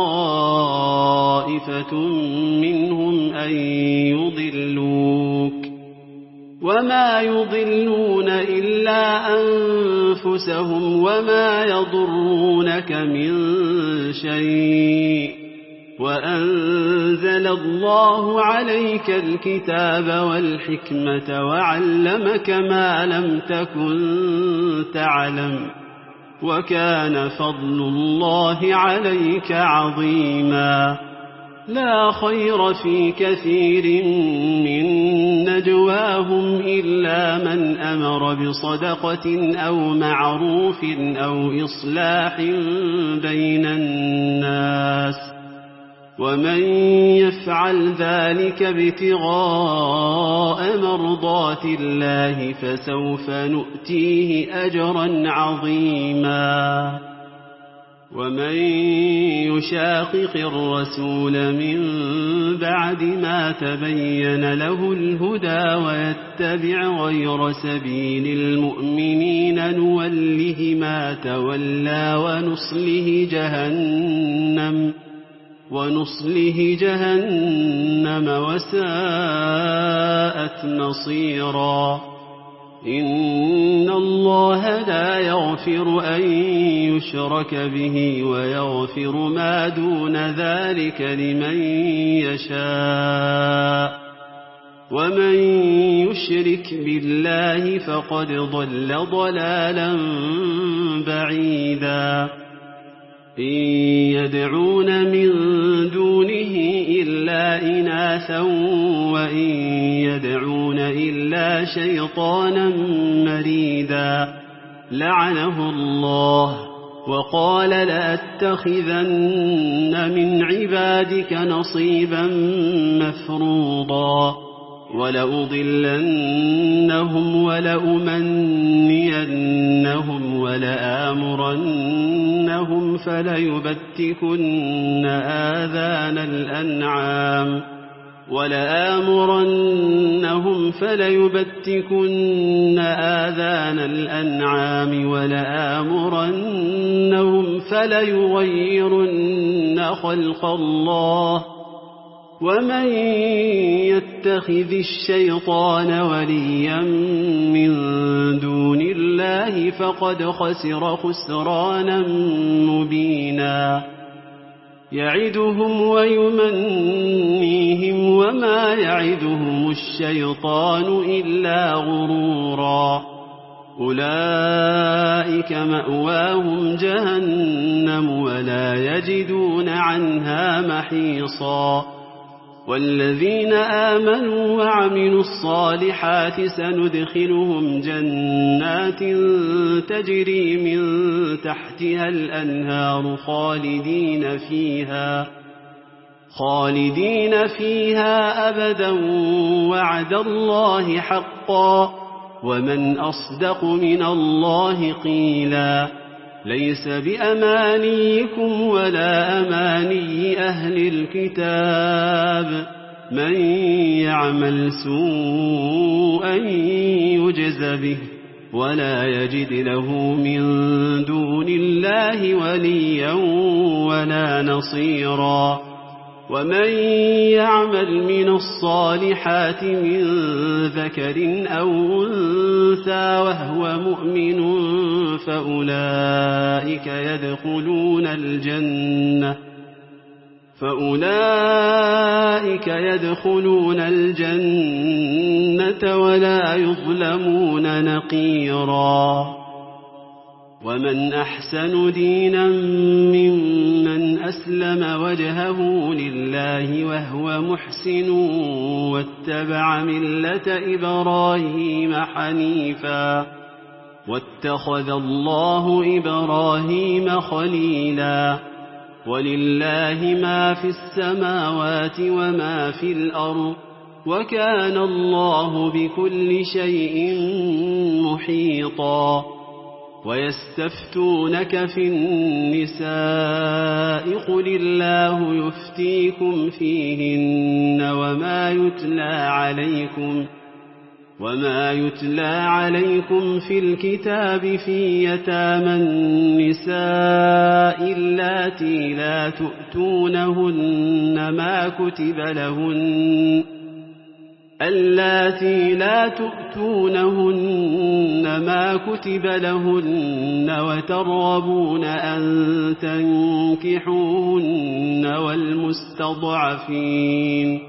طائفة منهم أن يضلوك وما يضلون إلا أنفسهم وما يضرونك من شيء وأنزل الله عليك الكتاب والحكمة وعلمك ما لم تكن تعلم وكان فضل الله عليك عظيما لا خير في كثير من نجواهم إلا من أمر بصدقة أو معروف أو إصلاح بين الناس ومن يفعل ذلك ابتغاء مرضات الله فسوف نؤتيه أجرا عظيما ومن يشاقق الرسول من بعد ما تبين له الهدى ويتبع غير سبيل المؤمنين نوله ما تولى ونصله جهنم ونصله جهنم وساءت مصيرا إن الله لا يغفر أن يشرك به ويغفر ما دون ذلك لمن يشاء ومن يشرك بالله فقد ضل ضلالا بعيدا إن يدعون من دونه إلا إناثا وإن يدعون إلا شيطانا مريدا لعنه الله وقال لأتخذن من عبادك نصيبا مفروضا ولأضلنهم ولأمنينهم ولآمرنهم فليبتكن آذان الأنعام ولآمرنهم فليبتكن آذان الأنعام ولآمرنهم فليغيرن خلق الله ومن يتخذ الشيطان وليا من دون الله فقد خسر خسرانا مبينا يعدهم ويمنيهم وما يعدهم الشيطان إلا غرورا أولئك مأواهم جهنم ولا يجدون عنها محيصا والذين آمنوا وعملوا الصالحات سندخلهم جنات تجري من تحتها الأنهار خالدين فيها خالدين فيها أبدا وعد الله حقا ومن أصدق من الله قيلا ليس بأمانيكم ولا أماني أهل الكتاب من يعمل سوءا يجز به ولا يجد له من دون الله وليا ولا نصيرا ومن يعمل من الصالحات من ذكر أو أنثى وهو مؤمن فأولئك يدخلون الجنة فأولئك يدخلون الجنة ولا يظلمون نقيرا ومن أحسن دينا ممن أسلم وجهه لله وهو محسن واتبع ملة إبراهيم حنيفا واتخذ الله إبراهيم خليلا ولله ما في السماوات وما في الأرض وكان الله بكل شيء محيطا ويستفتونك في النساء قل الله يفتيكم فيهن وما يتلى عليكم وما يتلى عليكم في الكتاب في يتامى النساء اللاتي لا تؤتونهن ما كتب لهن اللاتي لا تؤتونهن ما كتب لهن وترغبون أن تنكحوهن والمستضعفين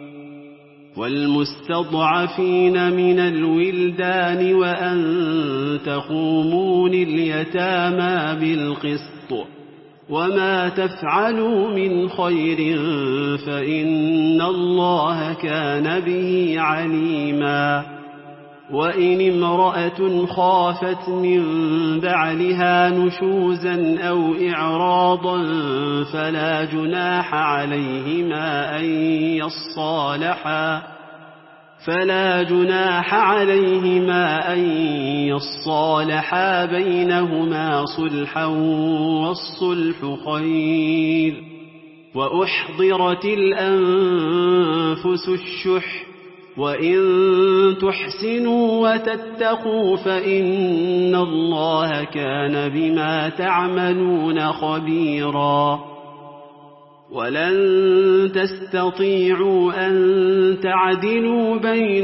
والمستضعفين من الولدان وأن تقوموا لليتامى بالقسط وما تفعلوا من خير فإن الله كان به عليما وإن امرأة خافت من بعلها نشوزا أو إعراضا فلا جناح عليهما أن يصالحا فلا جناح عليهما أن يصالحا بينهما صلحا والصلح خير وأحضرت الأنفس الشح وإن تحسنوا وتتقوا فإن الله كان بما تعملون خبيرا ولن تستطيعوا أن تعدلوا بين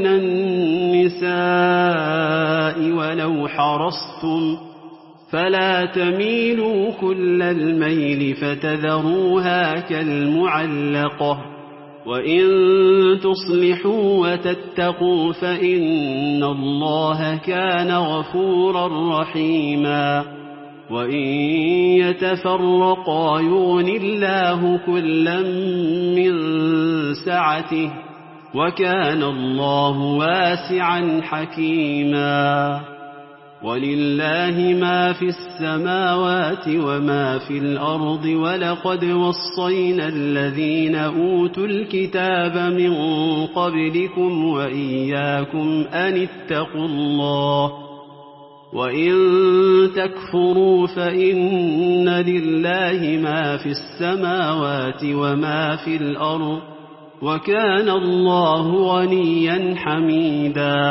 النساء ولو حرصتم فلا تميلوا كل الميل فتذروها كالمعلقة وإن تصلحوا وتتقوا فإن الله كان غفورا رحيما وإن يتفرقا يغن الله كلا من سعته وكان الله واسعا حكيما ولله ما في السماوات وما في الأرض ولقد وصينا الذين أوتوا الكتاب من قبلكم وإياكم أن اتقوا الله وإن تكفروا فإن لله ما في السماوات وما في الأرض وكان الله غنيا حميدا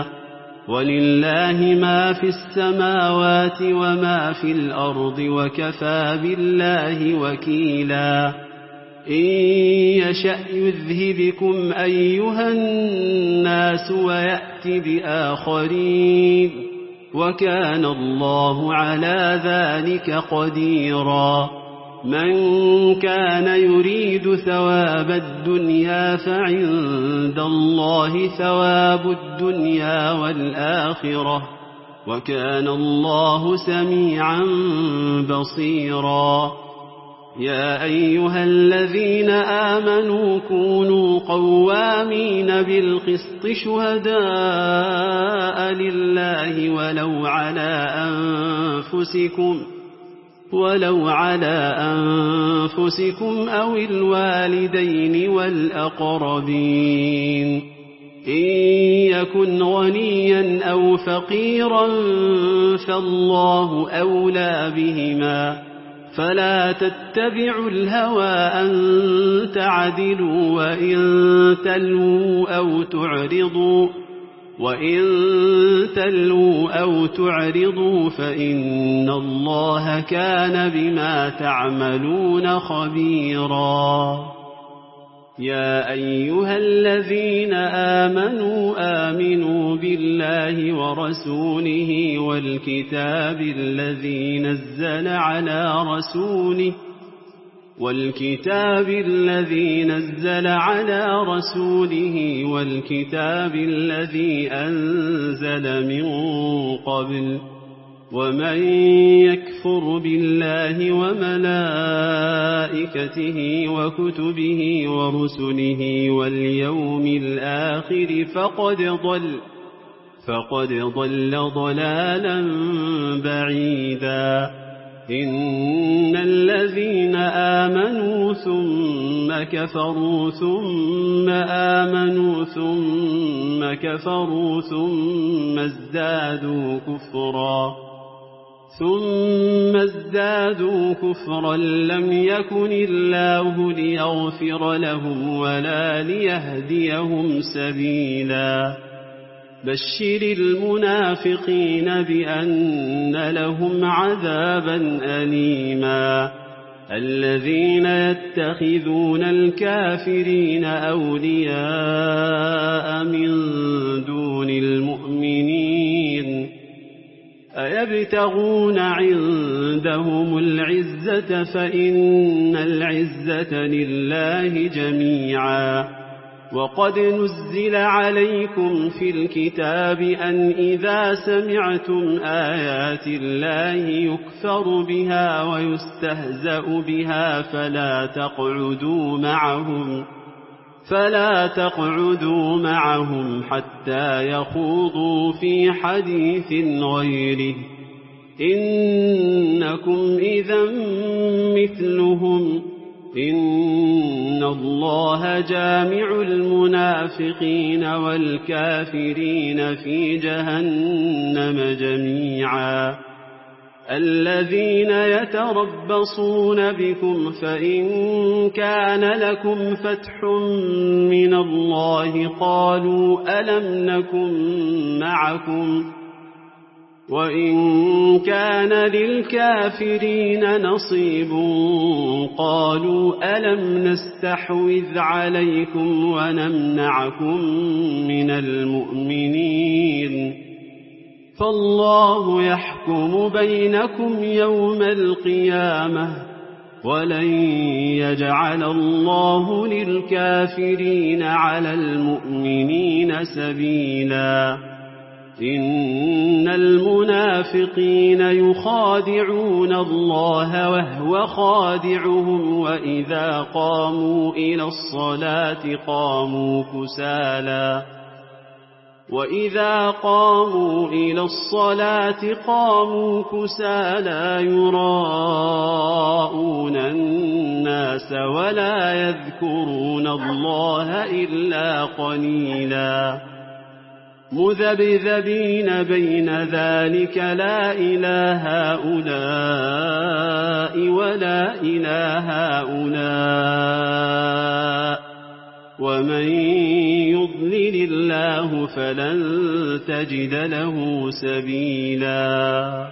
ولله ما في السماوات وما في الأرض وكفى بالله وكيلا إن يشأ يذهبكم أيها الناس ويأت بآخرين وكان الله على ذلك قديرا من كان يريد ثواب الدنيا فعند الله ثواب الدنيا والآخرة وكان الله سميعا بصيرا يا أيها الذين آمنوا كونوا قوامين بالقسط شهداء لله ولو على أنفسكم ولو على أنفسكم أو الوالدين والأقربين إن يكن غنيا أو فقيرا فالله أولى بهما فلا تتبعوا الهوى أن تعدلوا وإن تلووا أو تعرضوا وإن تلووا أو تعرضوا فإن الله كان بما تعملون خبيرا يا أيها الذين آمنوا آمنوا بالله ورسوله والكتاب الذي نزل على رسوله والكتاب الذي نزل على رسوله والكتاب الذي أنزل من قبل ومن يكفر بالله وملائكته وكتبه ورسله واليوم الآخر فقد ضل فقد ضل ضلالا بعيدا إن الذين آمنوا ثم كفروا ثم آمنوا ثم كفروا ثم ازدادوا كفرا ثم ازدادوا كفرا لم يكن الله ليغفر لهم ولا ليهديهم سبيلا بشر المنافقين بأن لهم عذابا أليما الذين يتخذون الكافرين أولياء من دون المؤمنين أيبتغون عندهم العزة فإن العزة لله جميعا وقد نزل عليكم في الكتاب أن إذا سمعتم آيات الله يكفر بها ويستهزأ بها فلا تقعدوا معهم فلا تقعدوا معهم حتى يخوضوا في حديث غيره إنكم إذا مثلهم إن الله جامع المنافقين والكافرين في جهنم جميعا الذين يتربصون بكم فإن كان لكم فتح من الله قالوا ألم نكن معكم وإن كان للكافرين نصيب قالوا ألم نستحوذ عليكم ونمنعكم من المؤمنين فالله يحكم بينكم يوم القيامة ولن يجعل الله للكافرين على المؤمنين سبيلا إن المنافقين يخادعون الله وهو خادعهم وإذا قاموا إلى الصلاة قاموا كسالى وإذا قاموا إلى الصلاة قاموا كسالى يراءون الناس ولا يذكرون الله إلا قليلا مذبذبين بين ذلك لا إلى هؤلاء ولا إلى هؤلاء ومن يضلل الله فلن تجد له سبيلا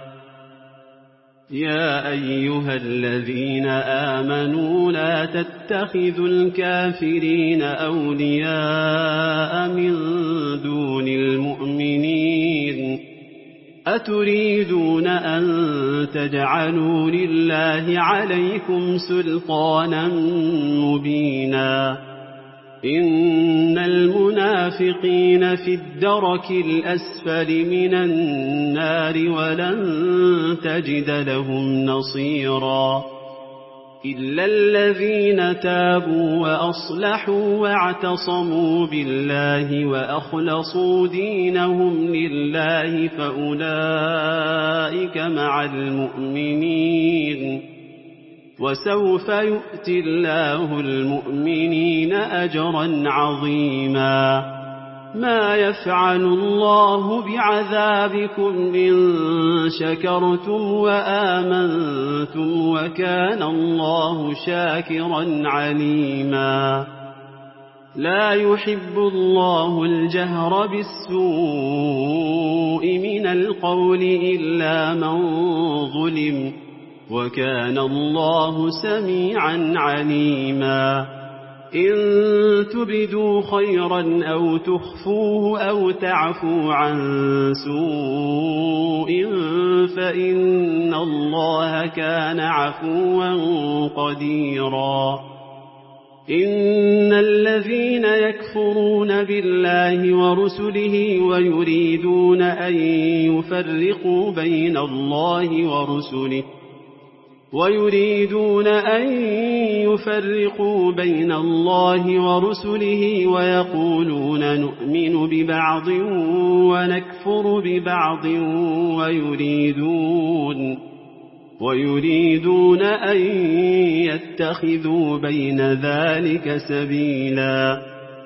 يا أيها الذين آمنوا لا تتخذوا الكافرين أولياء من دون المؤمنين أتريدون أن تجعلوا لله عليكم سلطانا مبينا إن المنافقين في الدرك الأسفل من النار ولن تجد لهم نصيرا إلا الذين تابوا وأصلحوا واعتصموا بالله وأخلصوا دينهم لله فأولئك مع المؤمنين وسوف يؤتي الله المؤمنين أجرا عظيما ما يفعل الله بعذابكم إن شكرتم وآمنتم وكان الله شاكرا عليما لا يحب الله الجهر بالسوء من القول إلا من ظلم وكان الله سميعا عليما إن تبدوا خيرا أو تخفوه أو تعفوا عن سوء فإن الله كان عفوا قديرا إن الذين يكفرون بالله ورسله ويريدون أن يفرقوا بين الله ورسله ويريدون أن يفرقوا بين الله ورسله ويقولون نؤمن ببعض ونكفر ببعض ويريدون ويريدون أن يتخذوا بين ذلك سبيلا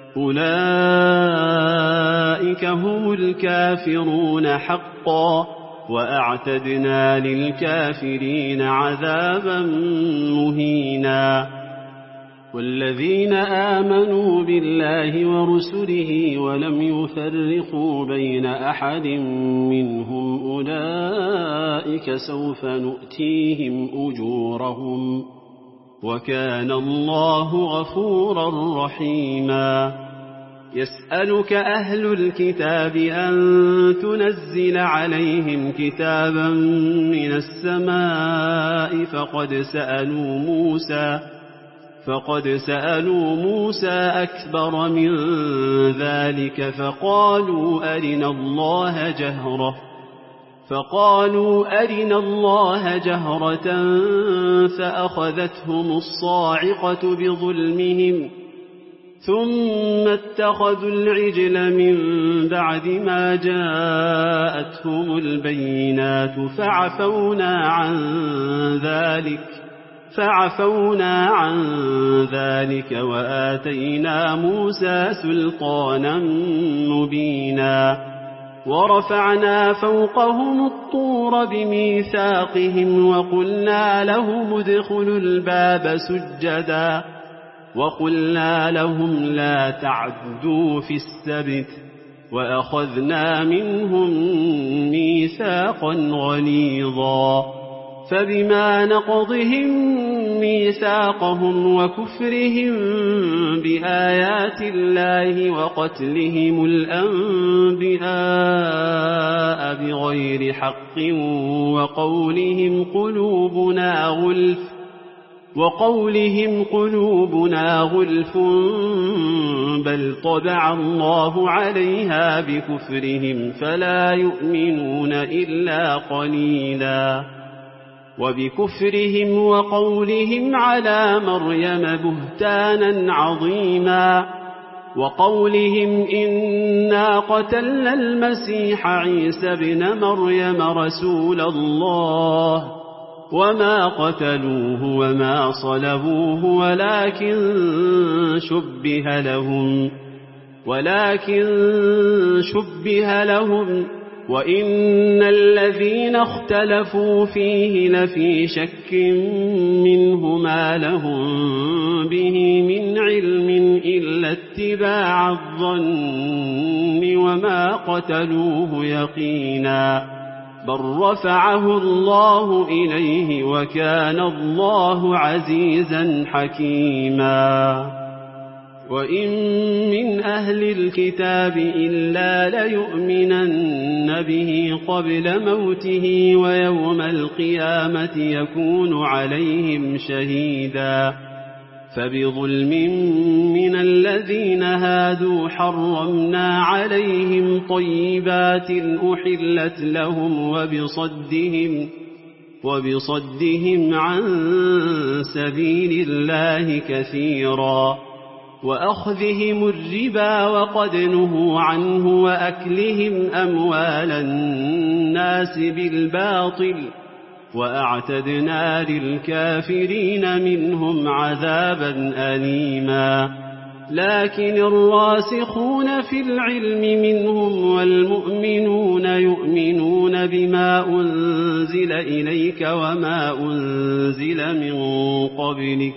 أولئك هم الكافرون حقا وأعتدنا للكافرين عذابا مهينا والذين آمنوا بالله ورسله ولم يفرقوا بين أحد منهم أولئك سوف نؤتيهم أجورهم وكان الله غفورا رحيما يسألك أهل الكتاب أن تنزل عليهم كتابا من السماء فقد سألوا موسى فقد سألوا موسى أكبر من ذلك فقالوا أرنا الله جهرة فقالوا أرنا الله جهرة فأخذتهم الصاعقة بظلمهم ثم اتخذوا العجل من بعد ما جاءتهم البينات فعفونا عن ذلك فعفونا عن ذلك وآتينا موسى سلطانا مبينا ورفعنا فوقهم الطور بميثاقهم وقلنا لهم ادخلوا الباب سجدا وقلنا لهم لا تعدوا في السبت وأخذنا منهم ميثاقا غليظا فبما نقضهم ميثاقهم وكفرهم بآيات الله وقتلهم الأنبياء بغير حق وقولهم قلوبنا غلف وقولهم قلوبنا غلف بل طبع الله عليها بكفرهم فلا يؤمنون إلا قليلا وبكفرهم وقولهم على مريم بهتانا عظيما وقولهم إنا قتلنا المسيح عيسى بن مريم رسول الله وما قتلوه وما صلبوه ولكن شبه لهم ولكن شبه لهم وإن الذين اختلفوا فيه لفي شك منه ما لهم به من علم إلا اتباع الظن وما قتلوه يقينا بل رفعه الله إليه وكان الله عزيزا حكيما وإن من أهل الكتاب إلا ليؤمنن به قبل موته ويوم القيامة يكون عليهم شهيدا فبظلم من الذين هادوا حرمنا عليهم طيبات أحلت لهم وبصدهم وبصدهم عن سبيل الله كثيرا وأخذهم الربا وقد نهوا عنه وأكلهم أموال الناس بالباطل وأعتدنا للكافرين منهم عذابا أليما لكن الراسخون في العلم منهم والمؤمنون يؤمنون بما أنزل إليك وما أنزل من قبلك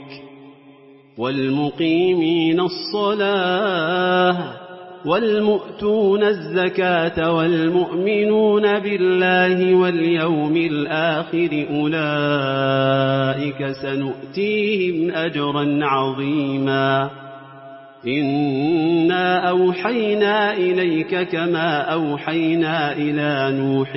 والمقيمين الصلاة والمؤتون الزكاة والمؤمنون بالله واليوم الآخر أولئك سنؤتيهم أجرا عظيما إنا أوحينا إليك كما أوحينا إلى نوح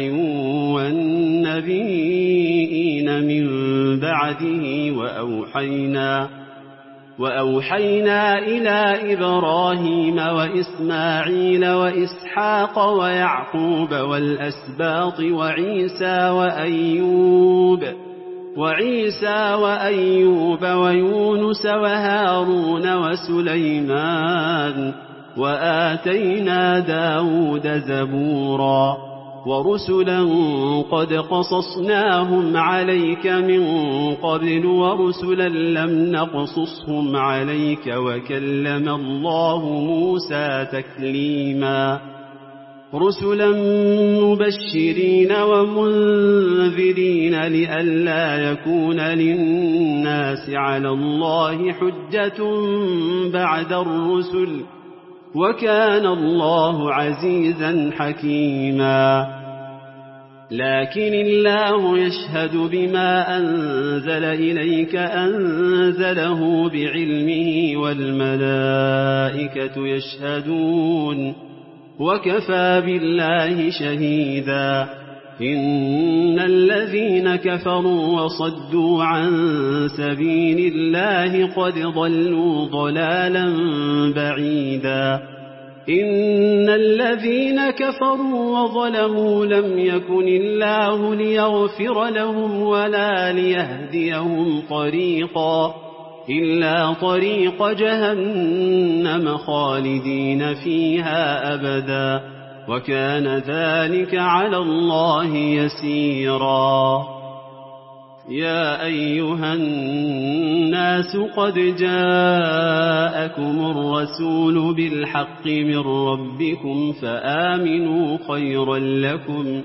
والنبيين من بعده وأوحينا وأوحينا إلى إبراهيم وإسماعيل وإسحاق ويعقوب والأسباط وعيسى وأيوب وعيسى وأيوب ويونس وهارون وسليمان وآتينا داود زبورا ورسلا قد قصصناهم عليك من قبل ورسلا لم نقصصهم عليك وكلم الله موسى تكليما رسلا مبشرين ومنذرين لئلا يكون للناس على الله حجة بعد الرسل وكان الله عزيزا حكيما لكن الله يشهد بما أنزل إليك أنزله بعلمه والملائكة يشهدون وكفى بالله شهيدا إن الذين كفروا وصدوا عن سبيل الله قد ضلوا ضلالا بعيدا إن الذين كفروا وظلموا لم يكن الله ليغفر لهم ولا ليهديهم طريقا إلا طريق جهنم خالدين فيها أبدا وكان ذلك على الله يسيرا يا أيها الناس قد جاءكم الرسول بالحق من ربكم فآمنوا خيرا لكم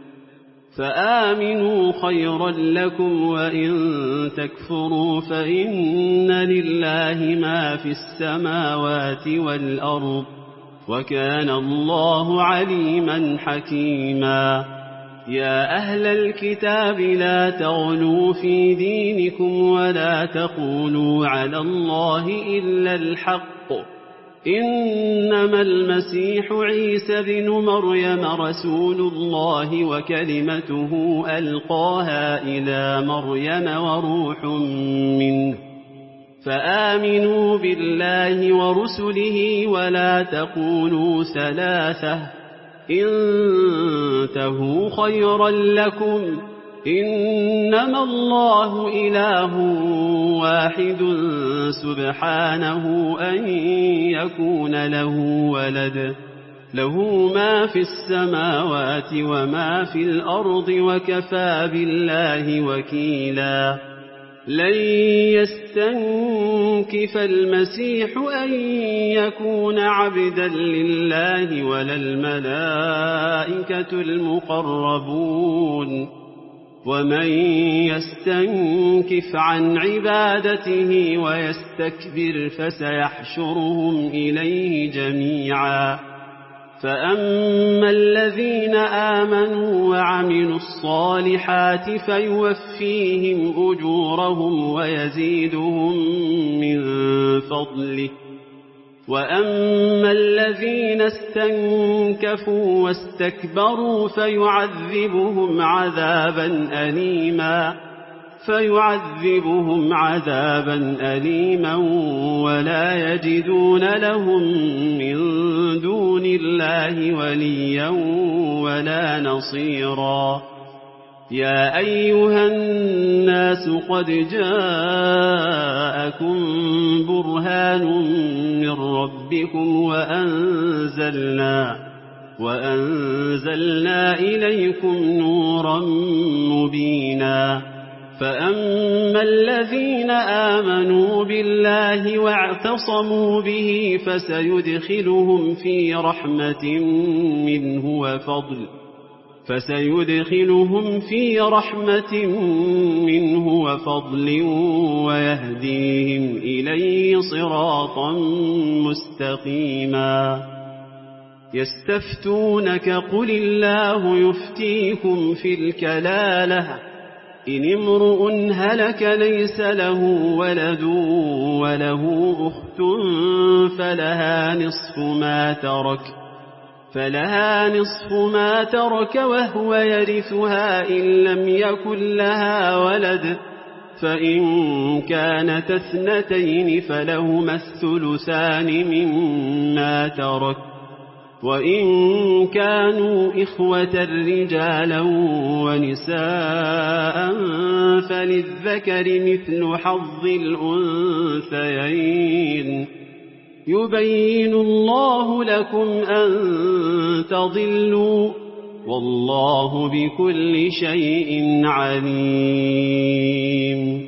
فآمنوا خيرا لكم وإن تكفروا فإن لله ما في السماوات والأرض وكان الله عليما حكيما يا أهل الكتاب لا تغلوا في دينكم ولا تقولوا على الله إلا الحق إنما المسيح عيسى بن مريم رسول الله وكلمته ألقاها إلى مريم وروح منه فآمنوا بالله ورسله ولا تقولوا ثلاثة انتهوا خيرا لكم إنما الله إله واحد سبحانه أن يكون له ولد له ما في السماوات وما في الأرض وكفى بالله وكيلا لن يستنكف المسيح أن يكون عبدا لله ولا الملائكة المقربون ومن يستنكف عن عبادته ويستكبر فسيحشرهم إليه جميعا فأما الذين آمنوا وعملوا الصالحات فيوفيهم أجورهم ويزيدهم من فضله وأما الذين استنكفوا واستكبروا فيعذبهم عذابا أليما فيعذبهم عذابا أليما ولا يجدون لهم من دون الله وليا ولا نصيرا يا أيها الناس قد جاءكم برهان من ربكم وأنزلنا وأنزلنا إليكم نورا مبينا فأما الذين آمنوا بالله واعتصموا به فسيدخلهم في رحمة منه وفضل فسيدخلهم في رحمة منه وفضل ويهديهم إليه صراطا مستقيما يستفتونك قل الله يفتيكم في الكلالة إن امرؤ هلك ليس له ولد وله أخت فلها نصف ما ترك فلها نصف ما ترك وهو يرثها إن لم يكن لها ولد فإن كانت اثنتين فلهما الثلثان مما ترك وإن كانوا إخوة رجالا ونساء فللذكر مثل حظ الأنثيين يبين الله لكم أن تضلوا والله بكل شيء عليم